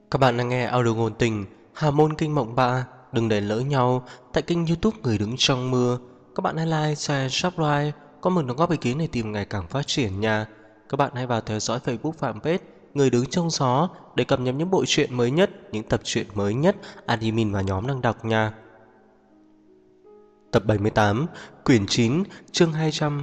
Các bạn đang nghe audio ngôn tình Hà môn kinh mộng 3. Đừng để lỡ nhau tại kênh YouTube Người đứng trong mưa. Các bạn hãy like, share, subscribe, comment đóng góp ý kiến để tìm ngày càng phát triển nha. Các bạn hãy vào theo dõi Facebook fanpage Người đứng trong gió để cập nhật những bộ truyện mới nhất, những tập truyện mới nhất admin và nhóm đang đọc nha. Tập 78, quyển 9, chương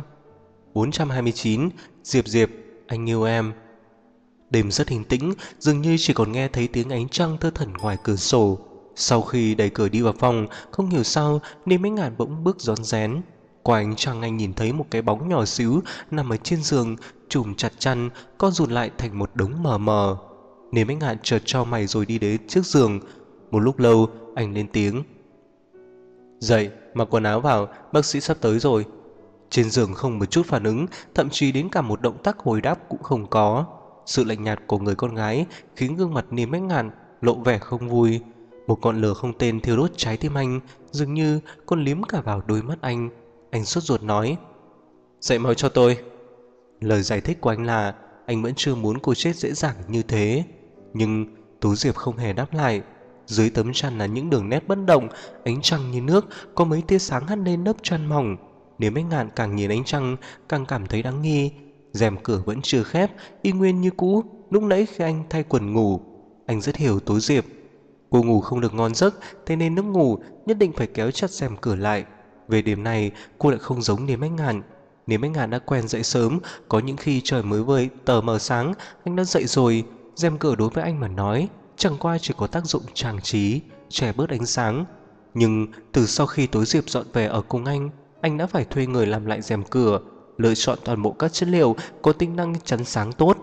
429, Diệp Diệp, anh yêu em. Đêm rất yên tĩnh, dường như chỉ còn nghe thấy tiếng ánh trăng thơ thẩn ngoài cửa sổ. Sau khi đẩy cửa đi vào phòng, không hiểu sao Niêm Ánh Ngạn bỗng bước rón rén. Qua ánh trăng anh nhìn thấy một cái bóng nhỏ xíu nằm ở trên giường, trùm chặt chăn, co rụt lại thành một đống mờ mờ. Niêm Ánh Ngạn chợt chau mày rồi đi đến trước giường. Một lúc lâu, anh lên tiếng: "Dậy, mặc quần áo vào, bác sĩ sắp tới rồi." Trên giường không một chút phản ứng, thậm chí đến cả một động tác hồi đáp cũng không có. Sự lạnh nhạt của người con gái khiến gương mặt Niêm Ánh Ngạn lộ vẻ không vui. Một ngọn lửa không tên thiêu đốt trái tim anh, dường như còn liếm cả vào đôi mắt anh. Anh sốt ruột nói: "Dậy mau cho tôi." Lời giải thích của anh là anh vẫn chưa muốn cô chết dễ dàng như thế. Nhưng Tú Diệp không hề đáp lại. Dưới tấm chăn là những đường nét bất động, ánh trăng như nước, có mấy tia sáng hắt lên lớp chăn mỏng. Nếu Ánh Ngạn càng nhìn ánh trăng càng cảm thấy đáng nghi. Rèm cửa vẫn chưa khép, y nguyên như cũ. Lúc nãy khi anh thay quần ngủ, anh rất hiểu Tú Diệp. Cô ngủ không được ngon giấc, thế nên lúc ngủ nhất định phải kéo chặt rèm cửa lại. Về điểm này cô lại không giống Niêm Ánh Ngạn. Niêm Ánh Ngạn đã quen dậy sớm, có những khi trời mới vơi tờ mờ sáng anh đã dậy rồi. Rèm cửa đối với anh mà nói chẳng qua chỉ có tác dụng trang trí, che bớt ánh sáng. Nhưng từ sau khi Tối Diệp dọn về ở cùng anh đã phải thuê người làm lại rèm cửa, lựa chọn toàn bộ các chất liệu có tính năng chắn sáng tốt.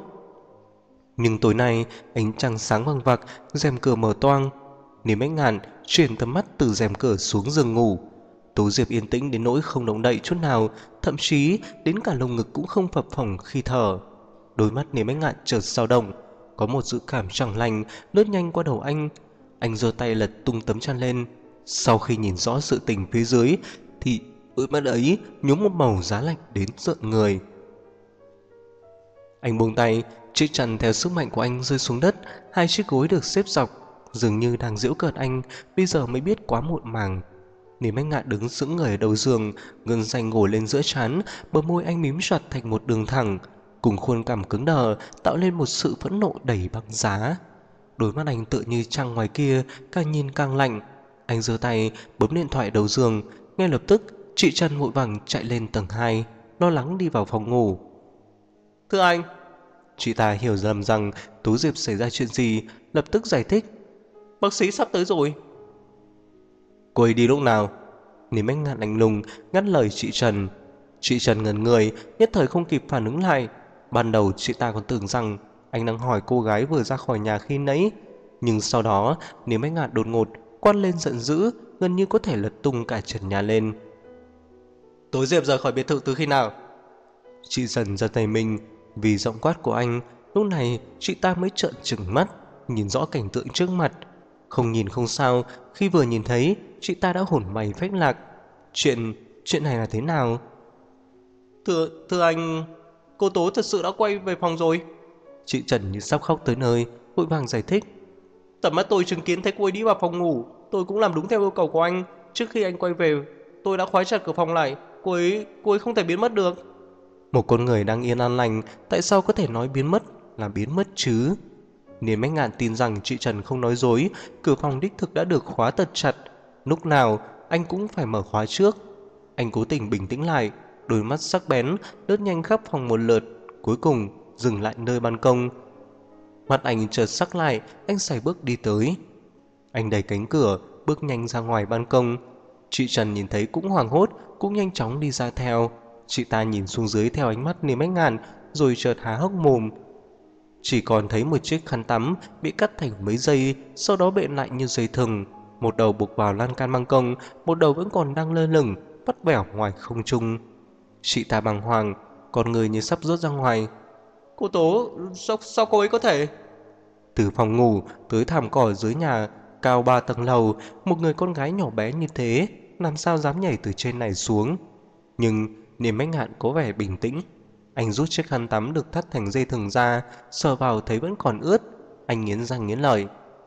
Nhưng tối nay ánh trăng sáng vằng vặc, rèm cửa mở toang. Niêm Ánh Ngạn chuyển tầm mắt từ rèm cửa xuống giường ngủ. Tú Diệp yên tĩnh đến nỗi không động đậy chút nào, thậm chí đến cả lồng ngực cũng không phập phồng khi thở. Đôi mắt Niêm Ánh Ngạn chợt dao động, có một dự cảm chẳng lành lướt nhanh qua đầu anh. Anh giơ tay lật tung tấm chăn lên. Sau khi nhìn rõ sự tình phía dưới thì đôi mắt ấy nhuốm một màu giá lạnh đến rợn người. Anh buông tay, chiếc chăn theo sức mạnh của anh rơi xuống đất. Hai chiếc gối được xếp dọc, dường như đang giễu cợt anh. Bây giờ mới biết quá muộn màng. Niềm Anh Ngạn đứng sững người ở đầu giường, gân xanh ngồi lên giữa trán, bờ môi anh mím chặt thành một đường thẳng, cùng khuôn cằm cứng đờ tạo lên một sự phẫn nộ đầy băng giá. Đôi mắt anh tựa như trăng ngoài kia, càng nhìn càng lạnh. Anh giơ tay bấm điện thoại đầu giường. Ngay lập tức chị Trần vội vàng chạy lên tầng 2, lo lắng đi vào phòng ngủ. "Thưa anh." Chị ta hiểu lầm rằng Tú Diệp xảy ra chuyện gì, lập tức giải thích: "Bác sĩ sắp tới rồi." "Cô ấy đi lúc nào?" Niềm Ánh Ngạn lạnh lùng ngắt lời chị Trần. Chị Trần ngẩn người, nhất thời không kịp phản ứng lại. Ban đầu chị ta còn tưởng rằng anh đang hỏi cô gái vừa ra khỏi nhà khi nãy. Nhưng sau đó Niềm Ánh Ngạn đột ngột quát lên giận dữ, gần như có thể lật tung cả trần nhà lên. "Tối Diệp rời khỏi biệt thự từ khi nào?" Chị Trần giật nảy mình vì giọng quát của anh. Lúc này chị ta mới trợn trừng mắt, nhìn rõ cảnh tượng trước mặt. Không nhìn không sao, khi vừa nhìn thấy chị ta đã hồn mày phách lạc. Chuyện này là thế nào?" Thưa anh, cô Tố thật sự đã quay về phòng rồi." Chị Trần như sắp khóc tới nơi, vội vàng giải thích: "Tầm mắt tôi chứng kiến thấy cô ấy đi vào phòng ngủ, tôi cũng làm đúng theo yêu cầu của anh. Trước khi anh quay về, tôi đã khóa chặt cửa phòng lại. Cô ấy không thể biến mất được." Một con người đang yên an lành, tại sao có thể nói biến mất là biến mất chứ? Niềm Ánh Ngạn tin rằng chị Trần không nói dối. Cửa phòng đích thực đã được khóa tật chặt. Lúc nào anh cũng phải mở khóa trước. Anh cố tình bình tĩnh lại, đôi mắt sắc bén lướt nhanh khắp phòng một lượt, cuối cùng dừng lại nơi ban công. Mặt anh chợt sắc lại, anh sải bước đi tới. Anh đẩy cánh cửa, bước nhanh ra ngoài ban công. Chị Trần nhìn thấy cũng hoảng hốt, cũng nhanh chóng đi ra theo. Chị ta nhìn xuống dưới theo ánh mắt Niềm Ánh Ngạn, rồi chợt há hốc mồm. Chỉ còn thấy một chiếc khăn tắm bị cắt thành mấy dây, sau đó bện lại như dây thừng. Một đầu buộc vào lan can ban công, một đầu vẫn còn đang lơ lửng, vắt vẻo ngoài không trung. Chị ta bàng hoàng, con người như sắp rớt ra ngoài. "Cô Tố, sao cô ấy có thể?" Từ phòng ngủ tới thảm cỏ dưới nhà cao 3 tầng lầu, một người con gái nhỏ bé như thế làm sao dám nhảy từ trên này xuống. Nhưng Niềm Ánh Ngạn có vẻ bình tĩnh. Anh rút chiếc khăn tắm được thắt thành dây thừng ra, sờ vào thấy vẫn còn ướt. Anh nghiến răng nghiến lợi: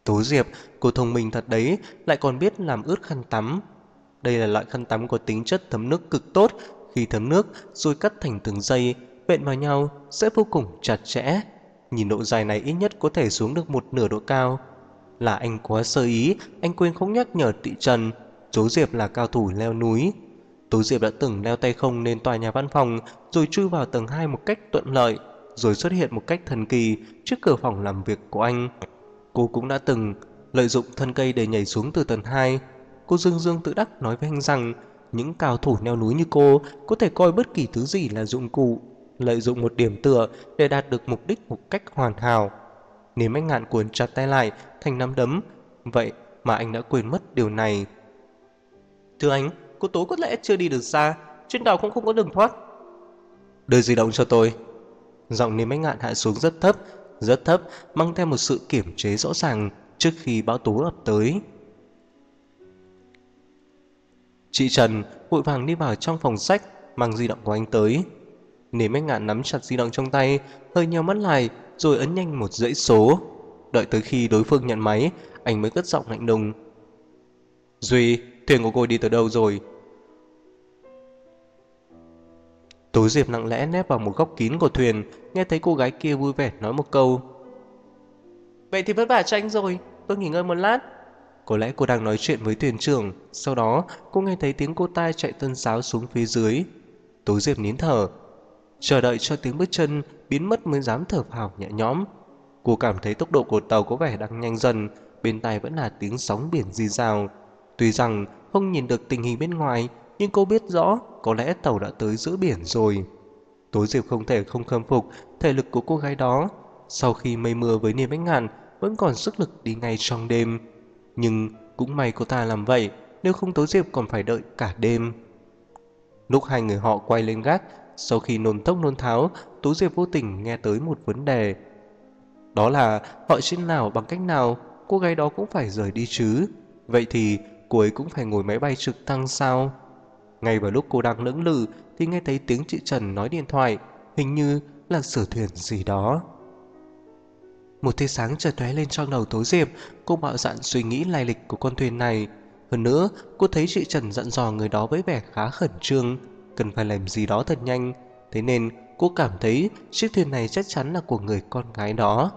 Tố Diệp, cô thông minh thật đấy, lại còn biết làm ướt khăn tắm. Đây là loại khăn tắm có tính chất thấm nước cực tốt, khi thấm nước rồi cắt thành từng dây, vện vào nhau sẽ vô cùng chặt chẽ. Nhìn độ dài này ít nhất có thể xuống được một nửa độ cao. Là anh quá sơ ý, anh quên không nhắc nhở Tị Trần, Tố Diệp là cao thủ leo núi. Tố Diệp đã từng leo tay không lên tòa nhà văn phòng, rồi chui vào tầng 2 một cách thuận lợi, rồi xuất hiện một cách thần kỳ trước cửa phòng làm việc của anh. Cô cũng đã từng lợi dụng thân cây để nhảy xuống từ tầng 2. Cô dương dương tự đắc nói với anh rằng những cao thủ leo núi như cô có thể coi bất kỳ thứ gì là dụng cụ, lợi dụng một điểm tựa để đạt được mục đích một cách hoàn hảo. Nếu anh Ngạn cuốn chặt tay lại thành nắm đấm, vậy mà anh đã quên mất điều này. Thưa anh, cô Tố có lẽ chưa đi được xa, trên đảo cũng không có đường thoát. Đưa di động cho tôi. Giọng Niêm Ánh Ngạn hạ xuống rất thấp, mang theo một sự kiểm chế rõ ràng trước khi bão tố ập tới. Chị Trần vội vàng đi vào trong phòng sách, mang di động của anh tới. Niêm Ánh Ngạn nắm chặt di động trong tay, hơi nheo mắt lại, rồi ấn nhanh một dãy số. Đợi tới khi đối phương nhận máy, anh mới cất giọng lạnh lùng. Duy, thuyền của cô đi tới đâu rồi? Tố Diệp lặng lẽ nép vào một góc kín của thuyền, nghe thấy cô gái kia vui vẻ nói một câu. Vậy thì vất vả cho anh rồi, tôi nghỉ ngơi một lát. Có lẽ cô đang nói chuyện với thuyền trưởng, sau đó cô nghe thấy tiếng cô tai chạy tân sáo xuống phía dưới. Tố Diệp nín thở, chờ đợi cho tiếng bước chân biến mất mới dám thở phào nhẹ nhõm. Cô cảm thấy tốc độ của tàu có vẻ đang nhanh dần, bên tai vẫn là tiếng sóng biển rì rào. Tuy rằng không nhìn được tình hình bên ngoài, nhưng cô biết rõ có lẽ tàu đã tới giữa biển rồi. Tố Diệp không thể không khâm phục thể lực của cô gái đó. Sau khi mây mưa với Niêm Ánh Ngạn vẫn còn sức lực đi ngay trong đêm. Nhưng cũng may cô ta làm vậy, nếu không Tố Diệp còn phải đợi cả đêm. Lúc hai người họ quay lên gác, sau khi nôn thốc nôn tháo, Tố Diệp vô tình nghe tới một vấn đề. Đó là họ trên nào bằng cách nào cô gái đó cũng phải rời đi chứ. Vậy thì cô ấy cũng phải ngồi máy bay trực thăng sao? Ngay vào lúc cô đang lưỡng lự thì nghe thấy tiếng chị Trần nói điện thoại, hình như là sửa thuyền gì đó. Một tia sáng chợt lóe lên trong đầu Tố Diệp, cô bạo dạn suy nghĩ lai lịch của con thuyền này. Hơn nữa, cô thấy chị Trần dặn dò người đó với vẻ khá khẩn trương, cần phải làm gì đó thật nhanh, thế nên cô cảm thấy chiếc thuyền này chắc chắn là của người con gái đó.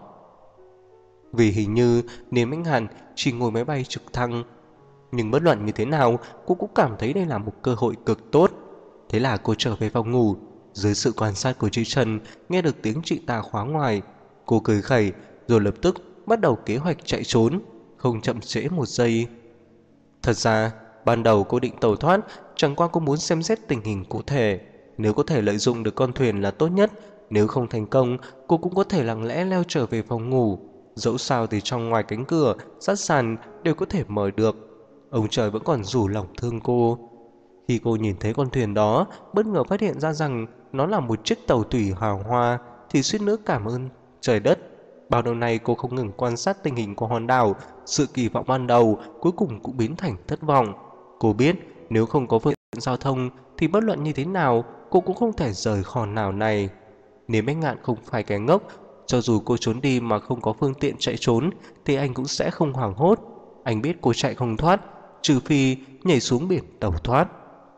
Vì hình như Niêm Ánh Hàn chỉ ngồi máy bay trực thăng. Nhưng bất luận như thế nào, cô cũng cảm thấy đây là một cơ hội cực tốt. Thế là cô trở về phòng ngủ. Dưới sự quan sát của chị Trần, nghe được tiếng chị ta khóa ngoài. Cô cười khẩy, rồi lập tức bắt đầu kế hoạch chạy trốn, không chậm trễ một giây. Thật ra, ban đầu cô định tẩu thoát, chẳng qua cô muốn xem xét tình hình cụ thể. Nếu có thể lợi dụng được con thuyền là tốt nhất, nếu không thành công, cô cũng có thể lặng lẽ leo trở về phòng ngủ. Dẫu sao thì trong ngoài cánh cửa, sát sàn đều có thể mở được. Ông trời vẫn còn rủ lòng thương cô. Khi cô nhìn thấy con thuyền đó, bất ngờ phát hiện ra rằng nó là một chiếc tàu thủy hào hoa, thì suýt nữa cảm ơn trời đất. Bao lâu nay cô không ngừng quan sát tình hình của hòn đảo, sự kỳ vọng ban đầu cuối cùng cũng biến thành thất vọng. Cô biết nếu không có phương tiện giao thông thì bất luận như thế nào cô cũng không thể rời hòn đảo này. Nếu Bách Ngạn không phải kẻ ngốc, cho dù cô trốn đi mà không có phương tiện chạy trốn thì anh cũng sẽ không hoảng hốt. Anh biết cô chạy không thoát, trừ phi nhảy xuống biển tẩu thoát.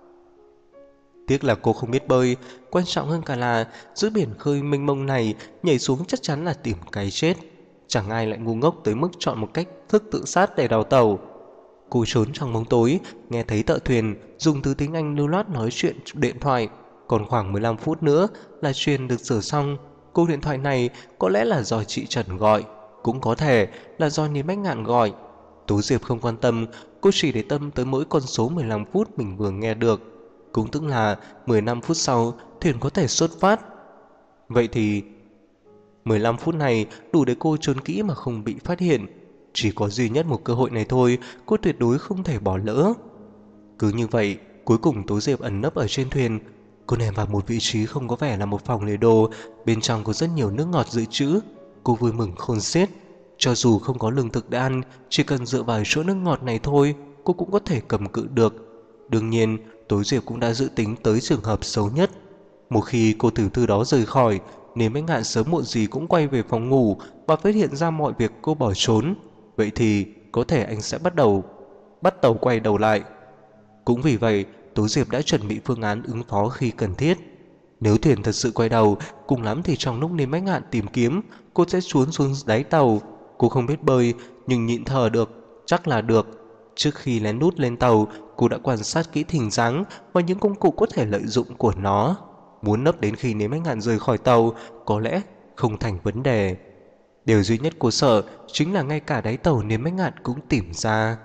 Tiếc là cô không biết bơi, quan trọng hơn cả là giữa biển khơi mênh mông này nhảy xuống chắc chắn là tìm cái chết. Chẳng ai lại ngu ngốc tới mức chọn một cách thức tự sát để đào tẩu. Cô trốn trong bóng tối, nghe thấy thợ thuyền dùng thứ tiếng Anh lưu loát nói chuyện điện thoại. Còn khoảng 15 phút nữa là thuyền được sửa xong. Cuộc điện thoại này có lẽ là do chị Trần gọi, cũng có thể là do Niêm Bách Ngạn gọi. Tú Diệp không quan tâm, cô chỉ để tâm tới mỗi con số 15 phút mình vừa nghe được. Cũng tức là 15 phút sau thuyền có thể xuất phát. Vậy thì 15 phút này đủ để cô trốn kỹ mà không bị phát hiện. Chỉ có duy nhất một cơ hội này thôi, cô tuyệt đối không thể bỏ lỡ. Cứ như vậy, cuối cùng Tố Diệp ẩn nấp ở trên thuyền. Cô ném vào một vị trí không có vẻ là một phòng để đồ, bên trong có rất nhiều nước ngọt dự trữ. Cô vui mừng khôn xiết. Cho dù không có lương thực để ăn, chỉ cần dựa vào chỗ nước ngọt này thôi, cô cũng có thể cầm cự được. Đương nhiên, Tố Diệp cũng đã dự tính tới trường hợp xấu nhất. Một khi cô tiểu thư đó rời khỏi, Niêm Bách Ngạn sớm muộn gì cũng quay về phòng ngủ và phát hiện ra mọi việc cô bỏ trốn. vậy thì có thể anh sẽ bắt tàu quay đầu lại. Cũng vì vậy, Tố Diệp đã chuẩn bị phương án ứng phó khi cần thiết. Nếu thuyền thật sự quay đầu, cùng lắm thì trong lúc Niêm Bách Ngạn tìm kiếm, cô sẽ xuống xuống đáy tàu. Cô không biết bơi, nhưng nhịn thở được, chắc là được. Trước khi lén lút lên tàu, cô đã quan sát kỹ hình dáng và những công cụ có thể lợi dụng của nó. Muốn nấp đến khi Niêm Bách Ngạn rời khỏi tàu, có lẽ không thành vấn đề. Điều duy nhất cô sợ chính là ngay cả đáy tàu Niêm Bách Ngạn cũng tìm ra.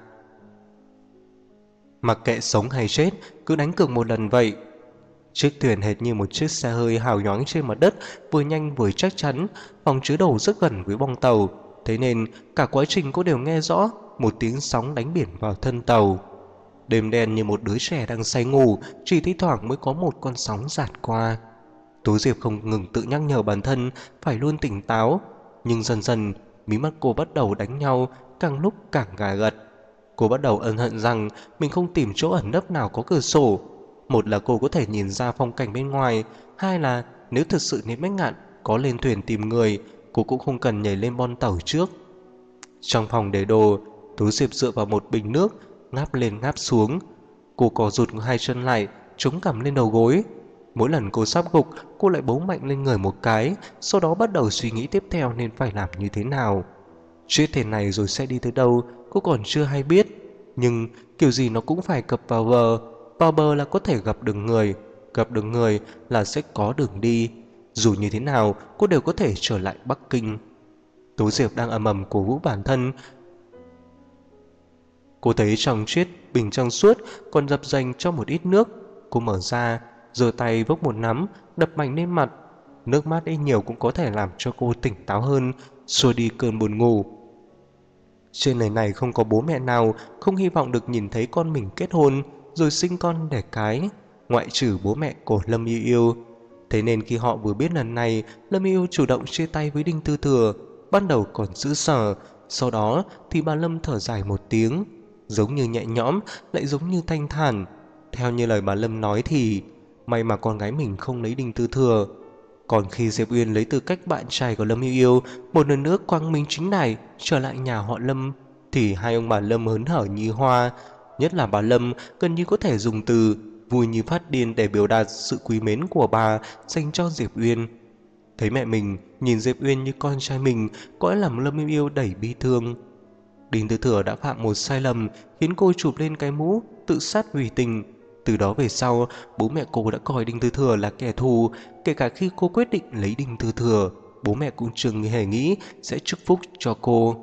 Mặc kệ sống hay chết, cứ đánh cược một lần vậy. Chiếc thuyền hệt như một chiếc xe hơi hào nhoáng trên mặt đất, vừa nhanh vừa chắc chắn, phòng chứa đồ rất gần với bong tàu, thế nên cả quá trình cô đều nghe rõ một tiếng sóng đánh biển vào thân tàu. Đêm đen như một đứa trẻ đang say ngủ, chỉ thi thoảng mới có một con sóng dạt qua. Tố Diệp không ngừng tự nhắc nhở bản thân phải luôn tỉnh táo, nhưng dần dần mí mắt cô bắt đầu đánh nhau, càng lúc càng gà gật. Cô bắt đầu ân hận rằng mình không tìm chỗ ẩn nấp nào có cửa sổ. Một là cô có thể nhìn ra phong cảnh bên ngoài, hai là nếu thực sự Niêm Bách Ngạn có lên thuyền tìm người, cô cũng không cần nhảy lên bon tàu trước. Trong phòng để đồ, Tố Diệp dựa vào một bình nước, ngáp lên ngáp xuống. Cô co rụt hai chân lại, chống cằm lên đầu gối. Mỗi lần cô sắp gục, cô lại bấu mạnh lên người một cái, sau đó bắt đầu suy nghĩ tiếp theo nên phải làm như thế nào. Chết thế này rồi sẽ đi tới đâu, cô còn chưa hay biết. Nhưng kiểu gì nó cũng phải cập vào bờ. Vào bờ là có thể gặp được người, gặp được người là sẽ có đường đi. Dù như thế nào, cô đều có thể trở lại Bắc Kinh. Tố Diệp đang ầm ầm cổ vũ bản thân. Cô thấy trong chiếc bình trong suốt còn dập dành cho một ít nước. Cô mở ra, giơ tay vốc một nắm, đập mạnh lên mặt. Nước mắt ít nhiều cũng có thể làm cho cô tỉnh táo hơn, xua đi cơn buồn ngủ. Trên đời này không có bố mẹ nào không hy vọng được nhìn thấy con mình kết hôn rồi sinh con đẻ cái, ngoại trừ bố mẹ của Lâm Yêu Yêu. Thế nên khi họ vừa biết lần này Lâm Yêu Yêu chủ động chia tay với Đinh Tư Thừa, ban đầu còn giữ sở, sau đó thì bà Lâm thở dài một tiếng, giống như nhẹ nhõm lại giống như thanh thản. Theo như lời bà Lâm nói thì may mà con gái mình không lấy Đinh Tư Thừa. Còn khi Diệp Uyên lấy tư cách bạn trai của Lâm Yêu Yêu, một lần nữa quang minh chính đại trở lại nhà họ Lâm, thì hai ông bà Lâm hớn hở như hoa. Nhất là bà Lâm gần như có thể dùng từ vui như phát điên để biểu đạt sự quý mến của bà dành cho Diệp Uyên. Thấy mẹ mình nhìn Diệp Uyên như con trai mình, cõi lòng Lâm Yêu Yêu đầy bi thương. Đinh Tư Thừa đã phạm một sai lầm khiến cô chụp lên cái mũ tự sát vì tình. Từ đó về sau, bố mẹ cô đã coi Đinh Tư Thừa là kẻ thù. Kể cả khi cô quyết định lấy Đinh Tư Thừa, bố mẹ cũng chưa hề nghĩ sẽ chúc phúc cho cô.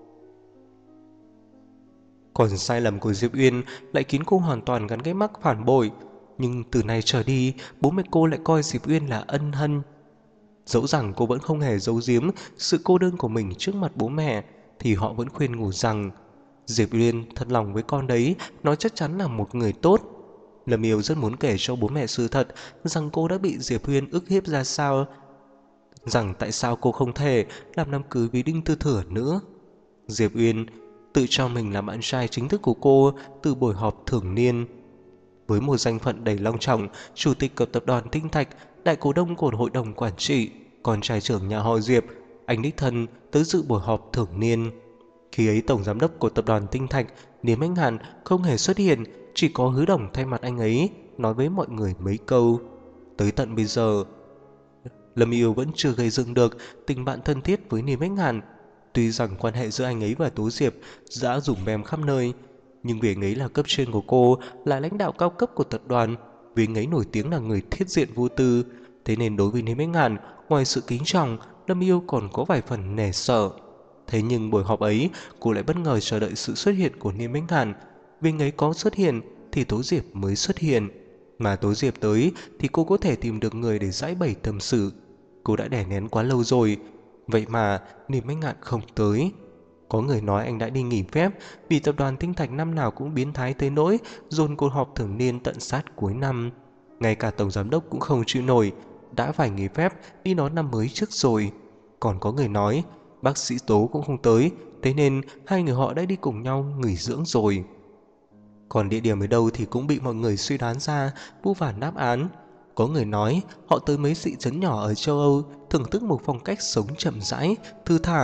Còn sai lầm của Diệp Uyên lại khiến cô hoàn toàn gắn cái mác phản bội. Nhưng từ nay trở đi, bố mẹ cô lại coi Diệp Uyên là ân hân. Dẫu rằng cô vẫn không hề giấu giếm sự cô đơn của mình trước mặt bố mẹ, thì họ vẫn khuyên ngủ rằng Diệp Uyên thật lòng với con đấy, nó chắc chắn là một người tốt. Lâm Yêu rất muốn kể cho bố mẹ sự thật rằng cô đã bị Diệp Uyên ức hiếp ra sao, rằng tại sao cô không thể làm đám cưới với Đinh Tư Thừa nữa. Diệp Uyên tự cho mình là bạn trai chính thức của cô từ buổi họp thường niên. Với một danh phận đầy long trọng, chủ tịch của tập đoàn Tinh Thạch, đại cổ đông của hội đồng quản trị, con trai trưởng nhà họ Diệp, anh đích thân tới dự buổi họp thường niên. Khi ấy tổng giám đốc của tập đoàn Tinh Thạch, Niêm Bách Ngạn không hề xuất hiện, chỉ có Hứa Đồng thay mặt anh ấy nói với mọi người mấy câu. Tới tận bây giờ, Lâm Yêu vẫn chưa gây dựng được tình bạn thân thiết với Niêm Bách Ngạn. Tuy rằng quan hệ giữa anh ấy và Tố Diệp đã rủng beng khắp nơi, nhưng vì anh ấy là cấp trên của cô, là lãnh đạo cao cấp của tập đoàn, vì anh ấy nổi tiếng là người thiết diện vô tư, thế nên đối với Niêm Bách Ngạn, ngoài sự kính trọng, Lâm Yêu còn có vài phần nể sợ. Thế nhưng buổi họp ấy, cô lại bất ngờ chờ đợi sự xuất hiện của Niêm Bách Ngạn. Vì anh ấy có xuất hiện thì Tố Diệp mới xuất hiện, mà Tố Diệp tới thì cô có thể tìm được người để giải bày tâm sự. Cô đã đè nén quá lâu rồi, vậy mà Niêm Bách Ngạn không tới. Có người nói anh đã đi nghỉ phép vì tập đoàn Tinh Thạch năm nào cũng biến thái tới nỗi dồn cuộc họp thường niên tận sát cuối năm. Ngay cả tổng giám đốc cũng không chịu nổi, đã phải nghỉ phép đi đón năm mới trước rồi. Còn có người nói bác sĩ Tố cũng không tới, thế nên hai người họ đã đi cùng nhau nghỉ dưỡng rồi. Còn địa điểm ở đâu thì cũng bị mọi người suy đoán ra vô vàn đáp án. Có người nói họ tới mấy thị trấn nhỏ ở châu Âu, thưởng thức một phong cách sống chậm rãi, thư thả.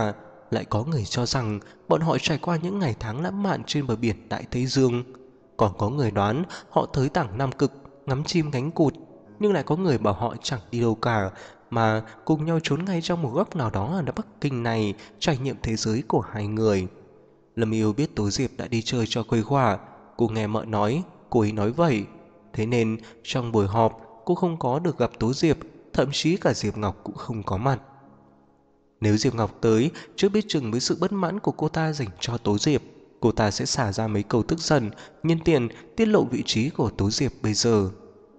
lại có người cho rằng bọn họ trải qua những ngày tháng lãng mạn trên bờ biển Đại Tây Dương. Còn có người đoán họ tới tảng Nam Cực ngắm chim cánh cụt, nhưng lại có người bảo họ chẳng đi đâu cả, mà cùng nhau trốn ngay trong một góc nào đó ở Bắc Kinh này, trải nghiệm thế giới của hai người. Lâm Yêu biết Tố Diệp đã đi chơi cho khuây khỏa, cô nghe mợ nói, cô ấy nói vậy. Thế nên trong buổi họp cô không có được gặp Tố Diệp, thậm chí cả Diệp Ngọc cũng không có mặt. Nếu Diệp Ngọc tới, trước biết chừng với sự bất mãn của cô ta dành cho Tố Diệp, cô ta sẽ xả ra mấy câu tức giận, nhân tiện tiết lộ vị trí của Tố Diệp bây giờ.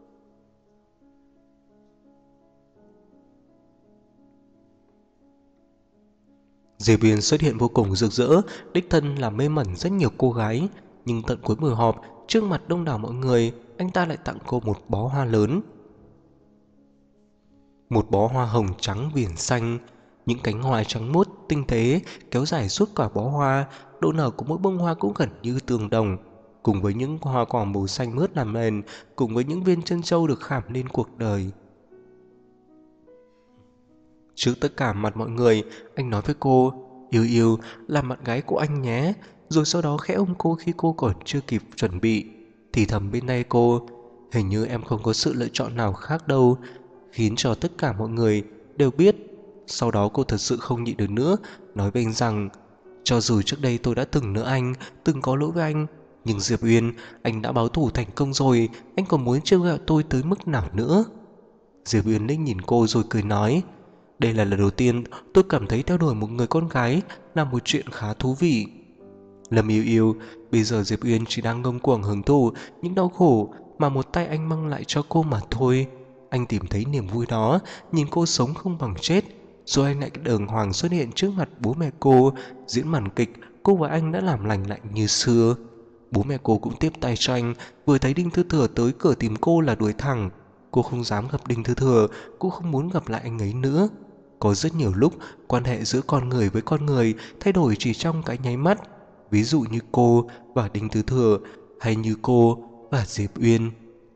Diệp Uyên xuất hiện vô cùng rực rỡ, đích thân làm mê mẩn rất nhiều cô gái. Nhưng tận cuối buổi họp, trước mặt đông đảo mọi người, anh ta lại tặng cô một bó hoa lớn. Một bó hoa hồng trắng viền xanh. Những cánh hoa trắng muốt tinh tế kéo dài suốt cả bó hoa, độ nở của mỗi bông hoa cũng gần như tương đồng. Cùng với những hoa cỏ màu xanh mướt làm nền, cùng với những viên trân châu được khảm lên cuộc đời. Trước tất cả mặt mọi người, anh nói với cô, yêu yêu, làm bạn gái của anh nhé. Rồi sau đó khẽ ôm cô khi cô còn chưa kịp chuẩn bị. Thì thầm bên tay cô, hình như em không có sự lựa chọn nào khác đâu, khiến cho tất cả mọi người đều biết. Sau đó cô thật sự không nhịn được nữa, nói với anh rằng, cho dù trước đây tôi đã từng nỡ anh, từng có lỗi với anh, nhưng Diệp Uyên, anh đã báo thù thành công rồi, anh còn muốn trêu ghẹo tôi tới mức nào nữa? Diệp Uyên liếc nhìn cô rồi cười nói, đây là lần đầu tiên tôi cảm thấy theo đuổi một người con gái là một chuyện khá thú vị. Lâm yêu yêu, bây giờ Diệp Uyên chỉ đang ngông cuồng hưởng thụ những đau khổ mà một tay anh mang lại cho cô mà thôi. Anh tìm thấy niềm vui đó, nhìn cô sống không bằng chết. Rồi anh lại đàng hoàng xuất hiện trước mặt bố mẹ cô, diễn màn kịch cô và anh đã làm lành lạnh như xưa. Bố mẹ cô cũng tiếp tay cho anh, vừa thấy Đinh Thư Thừa tới cửa tìm cô là đuổi thẳng. Cô không dám gặp Đinh Thư Thừa, cô không muốn gặp lại anh ấy nữa. Có rất nhiều lúc quan hệ giữa con người với con người thay đổi chỉ trong cái nháy mắt. Ví dụ như cô và Đinh Thư Thừa, hay như cô và Diệp Uyên.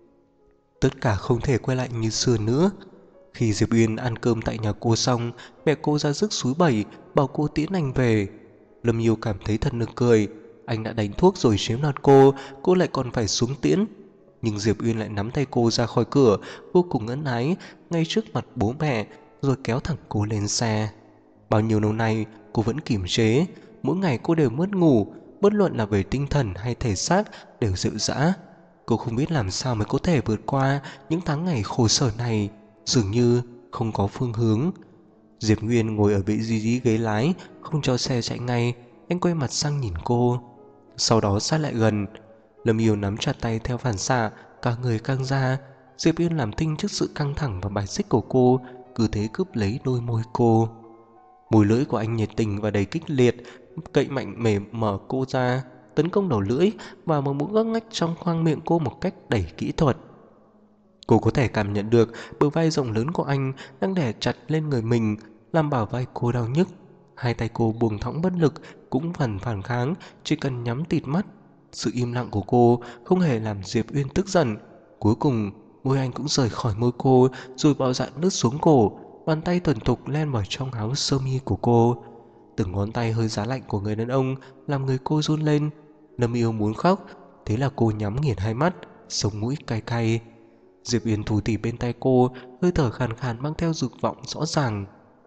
Tất cả không thể quay lại như xưa nữa. Khi Diệp Uyên ăn cơm tại nhà cô xong, mẹ cô ra rước súi bẩy bảo cô tiễn anh về. Lâm Yêu cảm thấy thật nực cười. Anh đã đánh thuốc rồi chiếm đoạt cô lại còn phải xuống tiễn. Nhưng Diệp Uyên lại nắm tay cô ra khỏi cửa, vô cùng ân ái, ngay trước mặt bố mẹ, rồi kéo thẳng cô lên xe. Bao nhiêu lâu nay cô vẫn kiềm chế, mỗi ngày cô đều mất ngủ, bất luận là về tinh thần hay thể xác đều rệu rã. Cô không biết làm sao mới có thể vượt qua những tháng ngày khổ sở này, dường như không có phương hướng. Diệp Nguyên ngồi ở vị trí ghế lái, không cho xe chạy ngay. Anh quay mặt sang nhìn cô, sau đó sát lại gần. Lâm Yêu nắm chặt tay theo phản xạ, cả người căng ra. Diệp Yên làm thinh trước sự căng thẳng và bài xích của cô, cứ thế cướp lấy đôi môi cô. Mùi lưỡi của anh nhiệt tình và đầy kích liệt, cậy mạnh mềm mở cô ra, tấn công đầu lưỡi và một mũi ngóc ngách trong khoang miệng cô một cách đầy kỹ thuật. Cô có thể cảm nhận được bờ vai rộng lớn của anh đang đè chặt lên người mình, làm bả vai cô đau nhức. Hai tay cô buông thõng bất lực, cũng phần phản kháng, chỉ cần nhắm tịt mắt. Sự im lặng của cô không hề làm Diệp Uyên tức giận. Cuối cùng môi anh cũng rời khỏi môi cô, rồi bạo dạn lướt xuống cổ, bàn tay thuần thục len vào trong áo sơ mi của cô. Từng ngón tay hơi giá lạnh của người đàn ông làm người cô run lên. Lâm Yêu muốn khóc, thế là cô nhắm nghiền hai mắt, sống mũi cay cay. Diệp Uyên thủ tỉ bên tay cô, hơi thở khàn khàn mang theo dục vọng rõ ràng.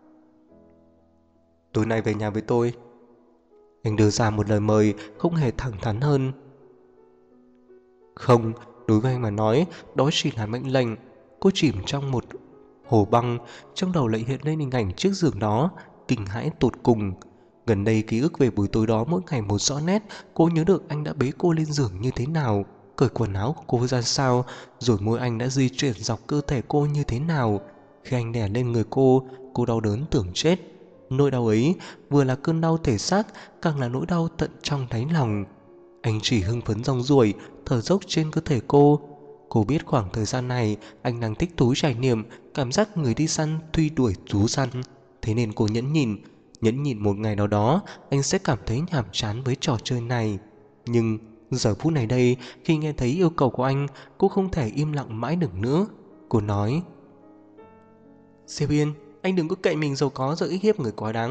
Tối nay về nhà với tôi. Anh đưa ra một lời mời không hề thẳng thắn hơn. Không, đối với anh mà nói, đó chỉ là mệnh lệnh. Cô chìm trong một hồ băng, trong đầu lại hiện lên hình ảnh chiếc giường đó, kinh hãi tột cùng. Gần đây ký ức về buổi tối đó mỗi ngày một rõ nét. Cô nhớ được anh đã bế cô lên giường như thế nào, cởi quần áo của cô ra sao, rồi môi anh đã di chuyển dọc cơ thể cô như thế nào. Khi anh đè lên người cô đau đớn tưởng chết. Nỗi đau ấy vừa là cơn đau thể xác, càng là nỗi đau tận trong đáy lòng. Anh chỉ hưng phấn rong ruổi, thở dốc trên cơ thể cô. Cô biết khoảng thời gian này anh đang thích thú trải nghiệm cảm giác người đi săn truy đuổi thú săn. Thế nên cô nhẫn nhịn một ngày nào đó anh sẽ cảm thấy nhàm chán với trò chơi này. Nhưng giờ phút này đây, khi nghe thấy yêu cầu của anh, cô không thể im lặng mãi được nữa. Cô nói, Diệp Yên, anh đừng có cậy mình giàu có rồi ức hiếp người quá đáng.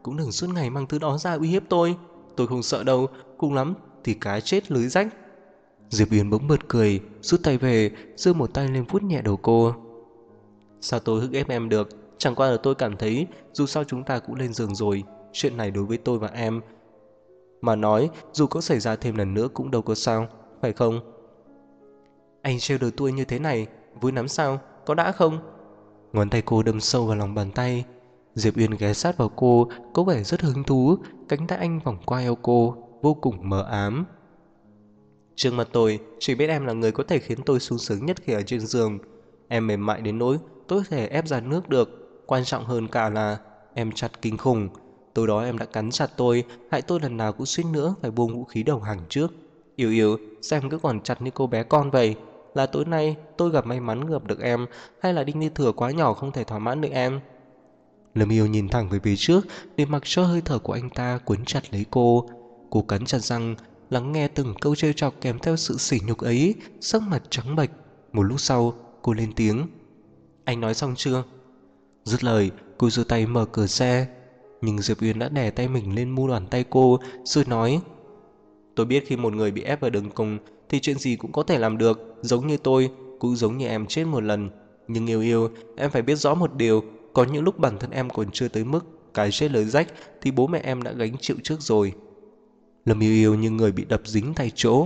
cũng đừng suốt ngày mang thứ đó ra uy hiếp tôi. Tôi không sợ đâu, cùng lắm thì cá chết lưới rách. Diệp Uyên bỗng bật cười, rút tay về, giơ một tay lên vuốt nhẹ đầu cô. Sao tôi hức ép em được? Chẳng qua là tôi cảm thấy dù sao chúng ta cũng lên giường rồi. Chuyện này đối với tôi và em mà nói, dù có xảy ra thêm lần nữa cũng đâu có sao, phải không? Anh trêu đùa tôi như thế này, vui lắm sao? Có đã không? Ngón tay cô đâm sâu vào lòng bàn tay. Diệp Uyên ghé sát vào cô, có vẻ rất hứng thú. Cánh tay anh vòng qua eo cô, vô cùng mờ ám. Trước mặt tôi, chỉ biết em là người có thể khiến tôi sung sướng nhất khi ở trên giường. Em mềm mại đến nỗi tôi có thể ép ra nước được. Quan trọng hơn cả là em chặt kinh khủng. Từ đó em đã cắn chặt tôi, hại tôi lần nào cũng suýt nữa phải buông vũ khí đầu hàng trước. Yêu yêu, sao em cứ còn chặt như cô bé con vậy? Là tối nay tôi gặp may mắn gặp được em, hay là Đinh Như Thừa quá nhỏ không thể thỏa mãn được em? Lâm Yêu nhìn thẳng về phía trước, để mặc cho hơi thở của anh ta cuốn chặt lấy cô. Cô cắn chặt răng, lắng nghe từng câu trêu chọc kèm theo sự sỉ nhục ấy, sắc mặt trắng bệch. Một lúc sau, cô lên tiếng. Anh nói xong chưa? Dứt lời, cô giơ tay mở cửa xe. Nhưng Diệp Uyên đã đè tay mình lên mu bàn tay cô, rồi nói. Tôi biết khi một người bị ép vào đường cùng thì chuyện gì cũng có thể làm được, giống như tôi, cũng giống như em chết một lần. Nhưng yêu yêu, em phải biết rõ một điều, có những lúc bản thân em còn chưa tới mức cái chết lời rách thì bố mẹ em đã gánh chịu trước rồi. Lâm yêu yêu như người bị đập dính tại chỗ.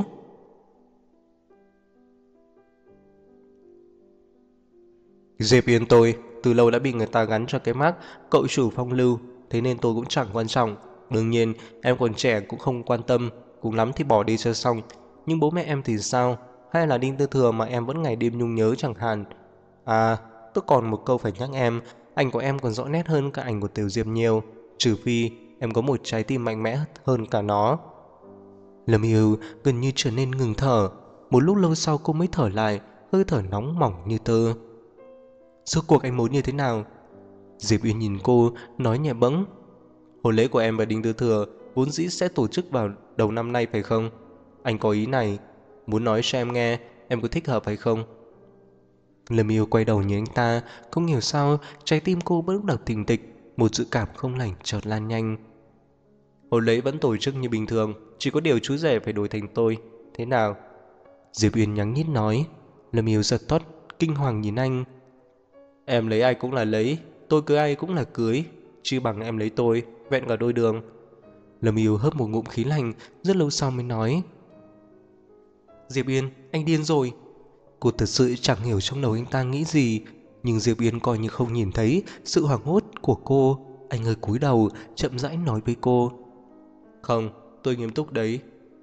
Diệp Yên tôi từ lâu đã bị người ta gắn cho cái mác cậu chủ phong lưu, thế nên tôi cũng chẳng quan trọng. Đương nhiên em còn trẻ cũng không quan tâm, cùng lắm thì bỏ đi cho xong. Nhưng bố mẹ em thì sao? Hay là Đinh Tư Thừa mà em vẫn ngày đêm nhung nhớ chẳng hạn? À, tôi còn một câu phải nhắc em, ảnh của em còn rõ nét hơn cả ảnh của Tiểu Diệp nhiều, trừ phi em có một trái tim mạnh mẽ hơn cả nó. Lâm Yêu gần như trở nên ngừng thở. Một lúc lâu sau cô mới thở lại, hơi thở nóng mỏng như tơ. Rốt cuộc anh muốn như thế nào? Diệp Uyên nhìn cô, nói nhẹ bẫng. Hôn lễ của em và Đinh Tư Thừa vốn dĩ sẽ tổ chức vào đầu năm nay phải không? Anh có ý này, muốn nói cho em nghe, em có thích hợp hay không? Lâm Yêu quay đầu nhìn anh ta, không hiểu sao trái tim cô bỗng đập thình thịch, một dự cảm không lành chợt lan nhanh. Hôn lễ vẫn tổ chức như bình thường, chỉ có điều chú rể phải đổi thành tôi. Thế nào? Diệp Uyên nhắn nhít nói. Lâm Yêu giật thót, kinh hoàng nhìn anh. Em lấy ai cũng là lấy, tôi cưới ai cũng là cưới, chứ bằng em lấy tôi, vẹn cả đôi đường. Lâm Yêu hớp một ngụm khí lạnh, rất lâu sau mới nói. Diệp Yên, anh điên rồi. Cô thật sự chẳng hiểu trong đầu anh ta nghĩ gì, nhưng Diệp Yên coi như không nhìn thấy sự hoảng hốt của cô. Anh hơi cúi đầu, chậm rãi nói với cô. Không, tôi nghiêm túc đấy.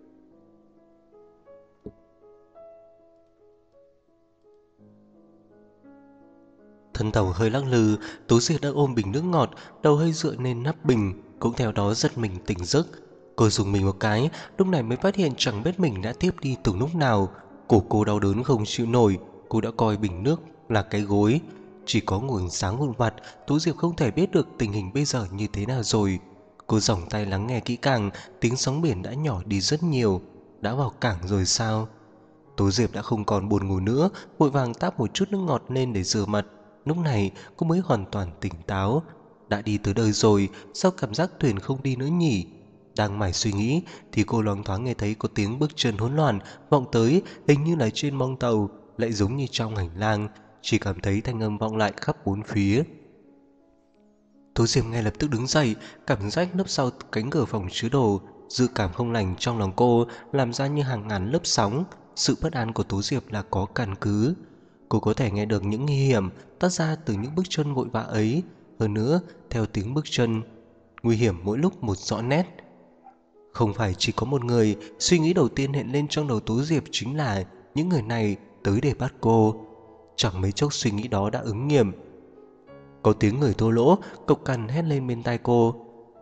Thân tàu hơi lắc lư, Tố Diệp đã ôm bình nước ngọt, đầu hơi dựa lên nắp bình, cũng theo đó giật mình tỉnh giấc. Cô dùng mình một cái, lúc này mới phát hiện chẳng biết mình đã tiếp đi từ lúc nào. Cổ cô đau đớn không chịu nổi, cô đã coi bình nước là cái gối. Chỉ có nguồn sáng vụn vặt, Tố Diệp không thể biết được tình hình bây giờ như thế nào rồi. Cô giỏng tay lắng nghe kỹ càng, tiếng sóng biển đã nhỏ đi rất nhiều. Đã vào cảng rồi sao? Tố Diệp đã không còn buồn ngủ nữa, vội vàng táp một chút nước ngọt lên để rửa mặt. Lúc này cô mới hoàn toàn tỉnh táo. Đã đi tới đời rồi, sao cảm giác thuyền không đi nữa nhỉ? Đang mải suy nghĩ thì cô loáng thoáng nghe thấy có tiếng bước chân hỗn loạn vọng tới, hình như là trên mong tàu, lại giống như trong hành lang. Chỉ cảm thấy thanh âm vọng lại khắp bốn phía. Tố Diệp ngay lập tức đứng dậy, cảm giác nấp sau cánh cửa phòng chứa đồ. Dự cảm không lành trong lòng cô làm ra như hàng ngàn lớp sóng. Sự bất an của Tố Diệp là có căn cứ. Cô có thể nghe được những nguy hiểm phát ra từ những bước chân vội vã ấy. Hơn nữa, theo tiếng bước chân, nguy hiểm mỗi lúc một rõ nét. Không phải chỉ có một người, suy nghĩ đầu tiên hiện lên trong đầu Tố Diệp chính là những người này tới để bắt cô. Chẳng mấy chốc suy nghĩ đó đã ứng nghiệm. Có tiếng người thô lỗ cộc cằn hét lên bên tai cô.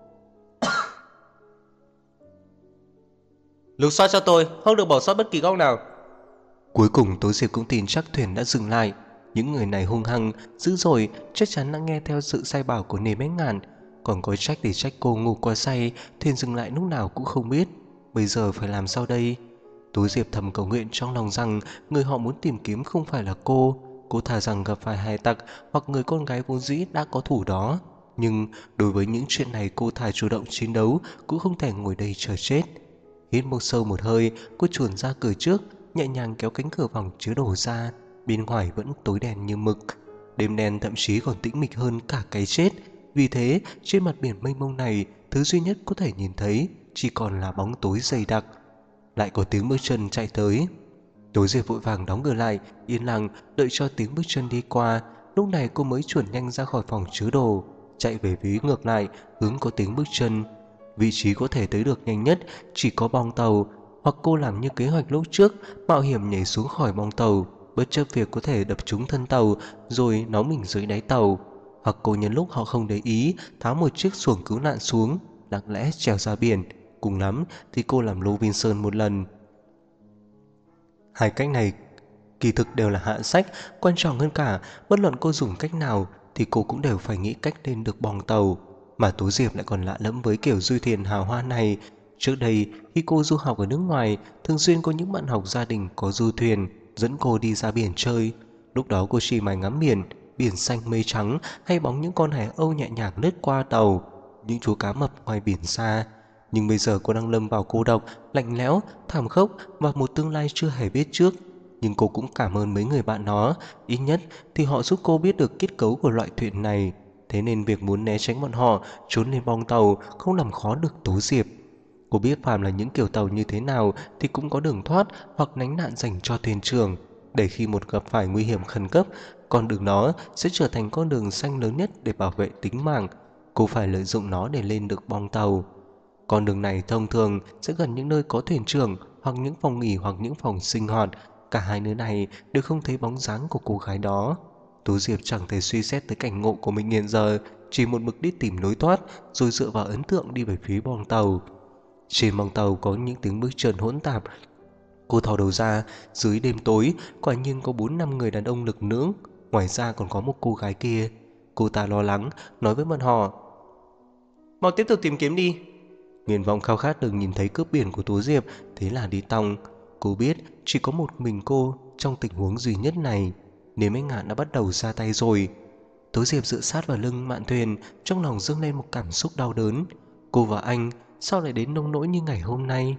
Lục soát cho tôi, không được bỏ sót bất kỳ góc nào. Cuối cùng Tố Diệp cũng tin chắc thuyền đã dừng lại. Những người này hung hăng, dữ dội, chắc chắn đã nghe theo sự sai bảo của Nề Bách Ngạn. Còn có trách để trách cô ngủ quá say, thuyền dừng lại lúc nào cũng không biết. Bây giờ phải làm sao đây? Tố Diệp thầm cầu nguyện trong lòng rằng người họ muốn tìm kiếm không phải là cô. Cô thà rằng gặp phải hải tặc hoặc người con gái vốn dĩ đã có thủ đó. Nhưng đối với những chuyện này cô thà chủ động chiến đấu cũng không thể ngồi đây chờ chết. Hít một sâu một hơi, cô chuồn ra cửa trước, nhẹ nhàng kéo cánh cửa phòng chứa đồ ra. Bên ngoài vẫn tối đen như mực, đêm đen thậm chí còn tĩnh mịch hơn cả cái chết. Vì thế trên mặt biển mênh mông này, thứ duy nhất có thể nhìn thấy chỉ còn là bóng tối dày đặc. Lại có tiếng bước chân chạy tới. Tố Diệp vội vàng đóng cửa lại, yên lặng đợi cho tiếng bước chân đi qua. Lúc này cô mới chuồn nhanh ra khỏi phòng chứa đồ, chạy về phía ngược lại hướng có tiếng bước chân. Vị trí có thể tới được nhanh nhất chỉ có bong tàu, hoặc cô làm như kế hoạch lúc trước, mạo hiểm nhảy xuống khỏi bong tàu, bất chấp việc có thể đập trúng thân tàu rồi nóng mình dưới đáy tàu. Hoặc cô nhân lúc họ không để ý tháo một chiếc xuồng cứu nạn xuống, lặng lẽ trèo ra biển. Cùng lắm thì cô làm Lô Vinson một lần. Hai cách này kỳ thực đều là hạ sách. Quan trọng hơn cả, bất luận cô dùng cách nào thì cô cũng đều phải nghĩ cách lên được bong tàu. Mà Tố Diệp lại còn lạ lẫm với kiểu du thuyền hào hoa này. Trước đây khi cô du học ở nước ngoài, thường xuyên có những bạn học gia đình có du thuyền dẫn cô đi ra biển chơi. Lúc đó cô chỉ mải ngắm biển, biển xanh mây trắng hay bóng những con hải âu nhẹ nhàng lướt qua tàu, những chú cá mập ngoài biển xa. Nhưng bây giờ cô đang lâm vào cô độc, lạnh lẽo, thảm khốc và một tương lai chưa hề biết trước. Nhưng cô cũng cảm ơn mấy người bạn đó, ít nhất thì họ giúp cô biết được kết cấu của loại thuyền này. Thế nên việc muốn né tránh bọn họ trốn lên bong tàu không làm khó được Tố Diệp. Cô biết phàm là những kiểu tàu như thế nào thì cũng có đường thoát hoặc lánh nạn dành cho thuyền trưởng, để khi một gặp phải nguy hiểm khẩn cấp, con đường đó sẽ trở thành con đường xanh lớn nhất để bảo vệ tính mạng. Cô phải lợi dụng nó để lên được bong tàu. Con đường này thông thường sẽ gần những nơi có thuyền trưởng, hoặc những phòng nghỉ, hoặc những phòng sinh hoạt. Cả hai nơi này đều không thấy bóng dáng của cô gái đó. Tú Diệp chẳng thể suy xét tới cảnh ngộ của mình hiện giờ, chỉ một mực đi tìm lối thoát, rồi dựa vào ấn tượng đi về phía bong tàu. Trên bong tàu có những tiếng bước chân hỗn tạp. Cô thò đầu ra, dưới đêm tối quả nhiên có 4-5 người đàn ông lực lưỡng. Ngoài ra còn có một cô gái kia. Cô ta lo lắng nói với bọn họ: "Mau tiếp tục tìm kiếm đi." Nguyện vọng khao khát được nhìn thấy cướp biển của Tố Diệp thế là đi tong. Cô biết chỉ có một mình cô trong tình huống duy nhất này, nếu anh Ngạn đã bắt đầu ra tay rồi. Tố Diệp dựa sát vào lưng mạn thuyền, trong lòng dâng lên một cảm xúc đau đớn. Cô và anh sao lại đến nông nỗi như ngày hôm nay?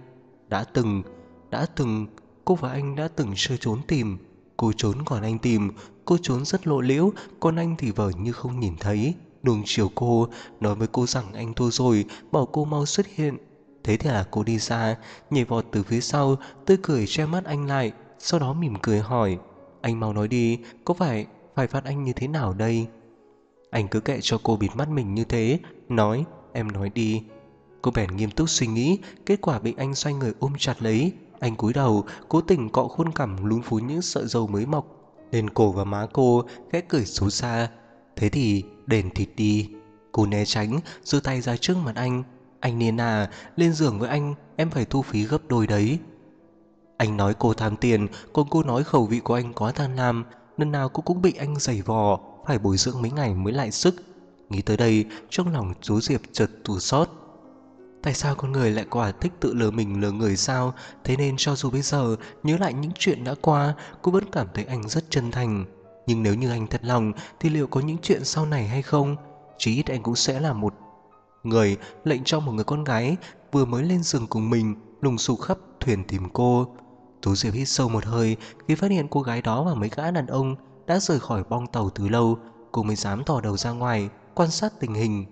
Đã từng cô và anh đã từng chơi trốn tìm. Cô trốn còn anh tìm. Cô trốn rất lộ liễu, còn anh thì vờ như không nhìn thấy, nuông chiều cô, nói với cô rằng anh thua rồi, bảo cô mau xuất hiện. Thế thì là cô đi ra, nhảy vọt từ phía sau, tươi cười che mắt anh lại, sau đó mỉm cười hỏi: "Anh mau nói đi, có phải phạt anh như thế nào đây?" Anh cứ kệ cho cô bịt mắt mình như thế, nói: "Em nói đi." Cô bèn nghiêm túc suy nghĩ, kết quả bị anh xoay người ôm chặt lấy. Anh cúi đầu, cố tình cọ khuôn cằm lún phún những sợi râu mới mọc lên cổ và má cô, khẽ cười xấu xa: "Thế thì đền thịt đi." Cô né tránh, giơ tay ra trước mặt anh: "Anh Niên à, lên giường với anh em phải thu phí gấp đôi đấy." Anh nói cô tham tiền, còn cô nói khẩu vị của anh quá tham lam. Lần nào cô cũng bị anh giày vò, phải bồi dưỡng mấy ngày mới lại sức. Nghĩ tới đây, trong lòng chú Diệp chợt tủi xót. Tại sao con người lại quả thích tự lừa mình lừa người sao? Thế nên cho dù bây giờ nhớ lại những chuyện đã qua, cô vẫn cảm thấy anh rất chân thành. Nhưng nếu như anh thật lòng thì liệu có những chuyện sau này hay không? Chí ít anh cũng sẽ là một người lệnh cho một người con gái vừa mới lên giường cùng mình lùng sục khắp thuyền tìm cô. Tú Diệp hít sâu một hơi khi phát hiện cô gái đó và mấy gã đàn ông đã rời khỏi bong tàu từ lâu. Cô mới dám thò đầu ra ngoài quan sát tình hình.